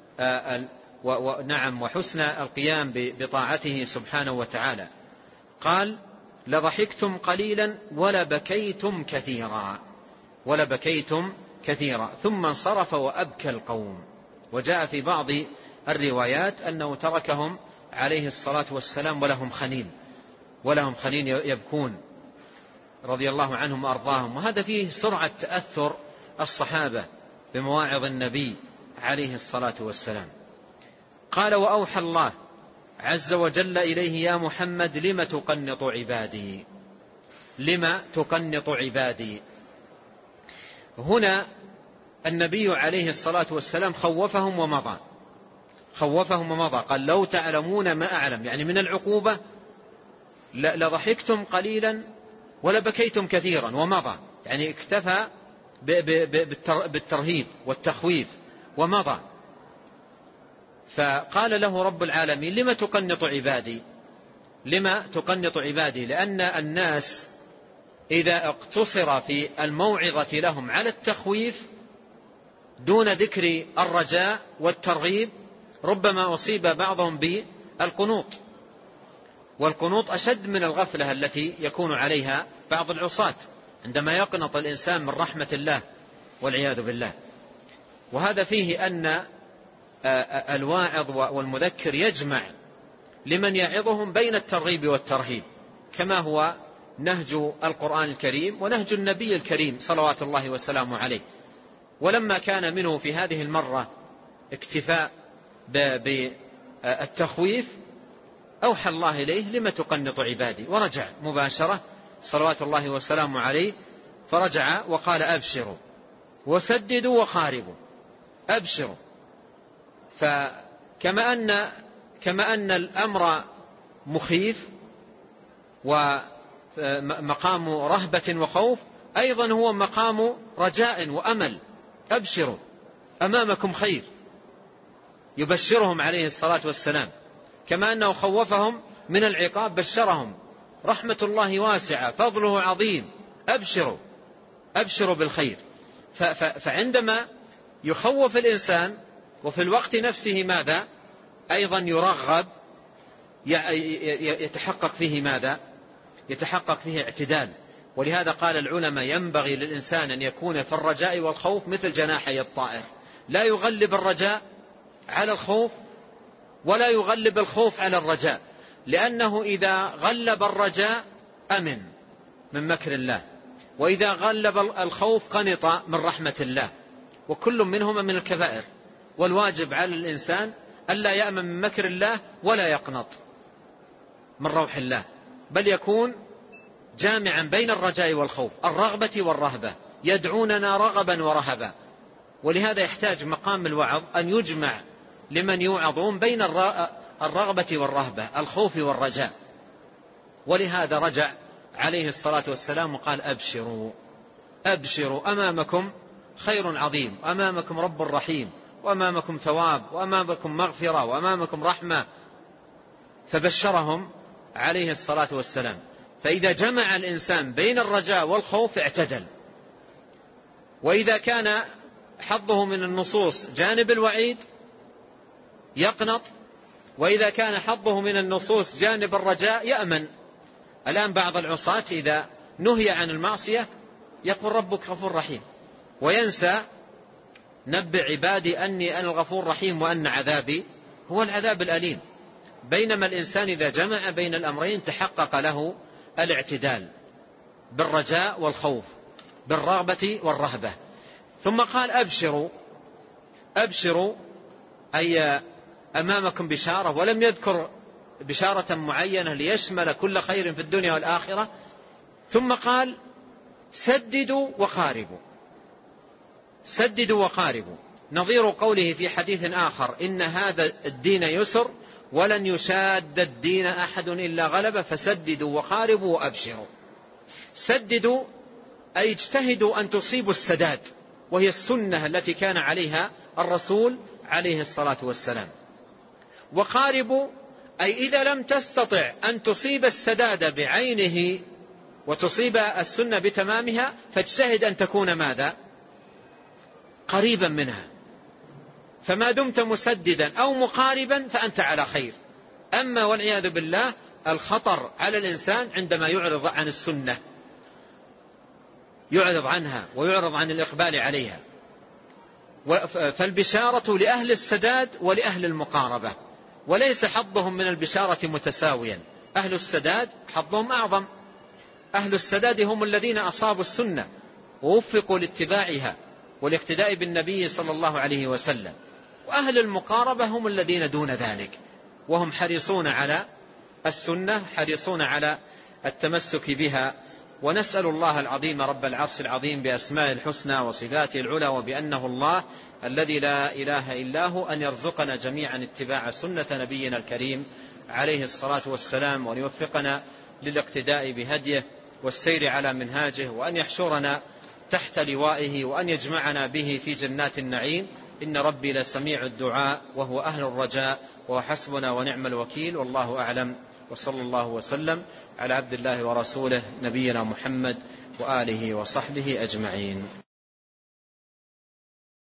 ونعم وحسن القيام بطاعته سبحانه وتعالى. قال: لضحكتم قليلا ولبكيتم كثيرا ولبكيتم كثيرا ثم انصرف وأبكى القوم. وجاء في بعض الروايات أنه تركهم عليه الصلاة والسلام ولهم خنين ولهم خنين يبكون رضي الله عنهم وأرضاهم. وهذا فيه سرعة تأثر الصحابة بمواعظ النبي عليه الصلاة والسلام. قال: وأوحى الله عز وجل إليه: يا محمد لم تقنط عبادي لم تقنط عبادي. هنا النبي عليه الصلاة والسلام خوفهم ومضى خوفهم ومضى قال: لو تعلمون ما أعلم، يعني من العقوبة لضحكتم قليلا ولبكيتم كثيرا، ومضى، يعني اكتفى بالترهيب والتخويف ومضى. فقال له رب العالمين: لما تقنط عبادي لما تقنط عبادي لأن الناس إذا اقتصر في الموعظة لهم على التخويف دون ذكر الرجاء والترغيب ربما أصيب بعضهم بالقنوط، والقنوط أشد من الغفلة التي يكون عليها بعض العصاة عندما يقنط الإنسان من رحمة الله والعياذ بالله. وهذا فيه أن الواعظ والمذكر يجمع لمن يعظهم بين الترغيب والترهيب، كما هو نهج القرآن الكريم ونهج النبي الكريم صلوات الله وسلامه عليه. ولما كان منه في هذه المرة اكتفاء بالتخويف أوحى الله إليه: لما تقنط عبادي، ورجع مباشرة صلوات الله وسلامه عليه، فرجع وقال: أبشروا وسددوا وقاربوا، أبشروا. فكما أن كما أن الأمر مخيف ومقام رهبة وخوف، أيضا هو مقام رجاء وأمل. أبشروا، أمامكم خير، يبشرهم عليه الصلاة والسلام. كما أنه خوفهم من العقاب بشرهم: رحمة الله واسعة، فضله عظيم، أبشروا أبشروا بالخير. فعندما يخوف الإنسان وفي الوقت نفسه ماذا؟ أيضا يرغب، يتحقق فيه ماذا؟ يتحقق فيه اعتدال. ولهذا قال العلماء: ينبغي للإنسان أن يكون في الرجاء والخوف مثل جناحي الطائر، لا يغلب الرجاء على الخوف ولا يغلب الخوف على الرجاء، لأنه إذا غلب الرجاء أمن من مكر الله، وإذا غلب الخوف قنط من رحمة الله، وكل منهما من الكبائر. والواجب على الإنسان ألا يأمن من مكر الله ولا يقنط من روح الله، بل يكون جامعا بين الرجاء والخوف، الرغبة والرهبة، يدعوننا رغبا ورهبا. ولهذا يحتاج مقام الوعظ أن يجمع لمن يوعظون بين الرغبة والرهبة، الخوف والرجاء. ولهذا رجع عليه الصلاة والسلام وقال: أبشروا أبشروا، أمامكم خير عظيم، أمامكم رب رحيم، وأمامكم ثواب، وأمامكم مغفرة، وأمامكم رحمة. فبشرهم عليه الصلاة والسلام. فإذا جمع الإنسان بين الرجاء والخوف اعتدل. وإذا كان حظه من النصوص جانب الوعيد يقنط، وإذا كان حظه من النصوص جانب الرجاء يأمن. الآن بعض العصاة إذا نهي عن المعصية يقول ربك غفور رحيم، وينسى نبئ عبادي أني أنا الغفور الرحيم وأن عذابي هو العذاب الأليم. بينما الإنسان إذا جمع بين الأمرين تحقق له الاعتدال بالرجاء والخوف، بالرغبة والرهبة. ثم قال أبشروا، أبشروا أي أمامكم بشارة، ولم يذكر بشارة معينة ليشمل كل خير في الدنيا والآخرة. ثم قال سددوا وقاربوا، سددوا وقاربوا، نظير قوله في حديث آخر إن هذا الدين يسر ولن يشاد الدين أحد إلا غلبه فسددوا وقاربوا وأبشروا. سددوا أي اجتهدوا أن تصيبوا السداد، وهي السنة التي كان عليها الرسول عليه الصلاة والسلام. وقاربوا أي إذا لم تستطع أن تصيب السداد بعينه وتصيب السنة بتمامها فاجتهد أن تكون ماذا؟ قريبا منها. فما دمت مسددا أو مقاربا فأنت على خير. أما والعياذ بالله الخطر على الإنسان عندما يعرض عن السنة، يعرض عنها ويعرض عن الإقبال عليها. فالبشارة لأهل السداد ولأهل المقاربة، وليس حظهم من البشارة متساويا. أهل السداد حظهم أعظم، أهل السداد هم الذين أصابوا السنة ووفقوا لاتباعها والاقتداء بالنبي صلى الله عليه وسلم. وأهل المقاربة هم الذين دون ذلك، وهم حريصون على السنة، حريصون على التمسك بها. ونسأل الله العظيم رب العرش العظيم بأسماء الحسنى وصفاته العلى وبأنه الله الذي لا إله إلا هو أن يرزقنا جميعا اتباع سنة نبينا الكريم عليه الصلاة والسلام، وأن يوفقنا للاقتداء بهديه والسير على منهاجه، وأن يحشرنا تحت لوائه، وأن يجمعنا به في جنات النعيم. إن ربي لسميع الدعاء وهو أهل الرجاء وحسبنا ونعم الوكيل، والله أعلم. وصلى الله وسلم على عبد الله ورسوله نبينا محمد وآله وصحبه أجمعين.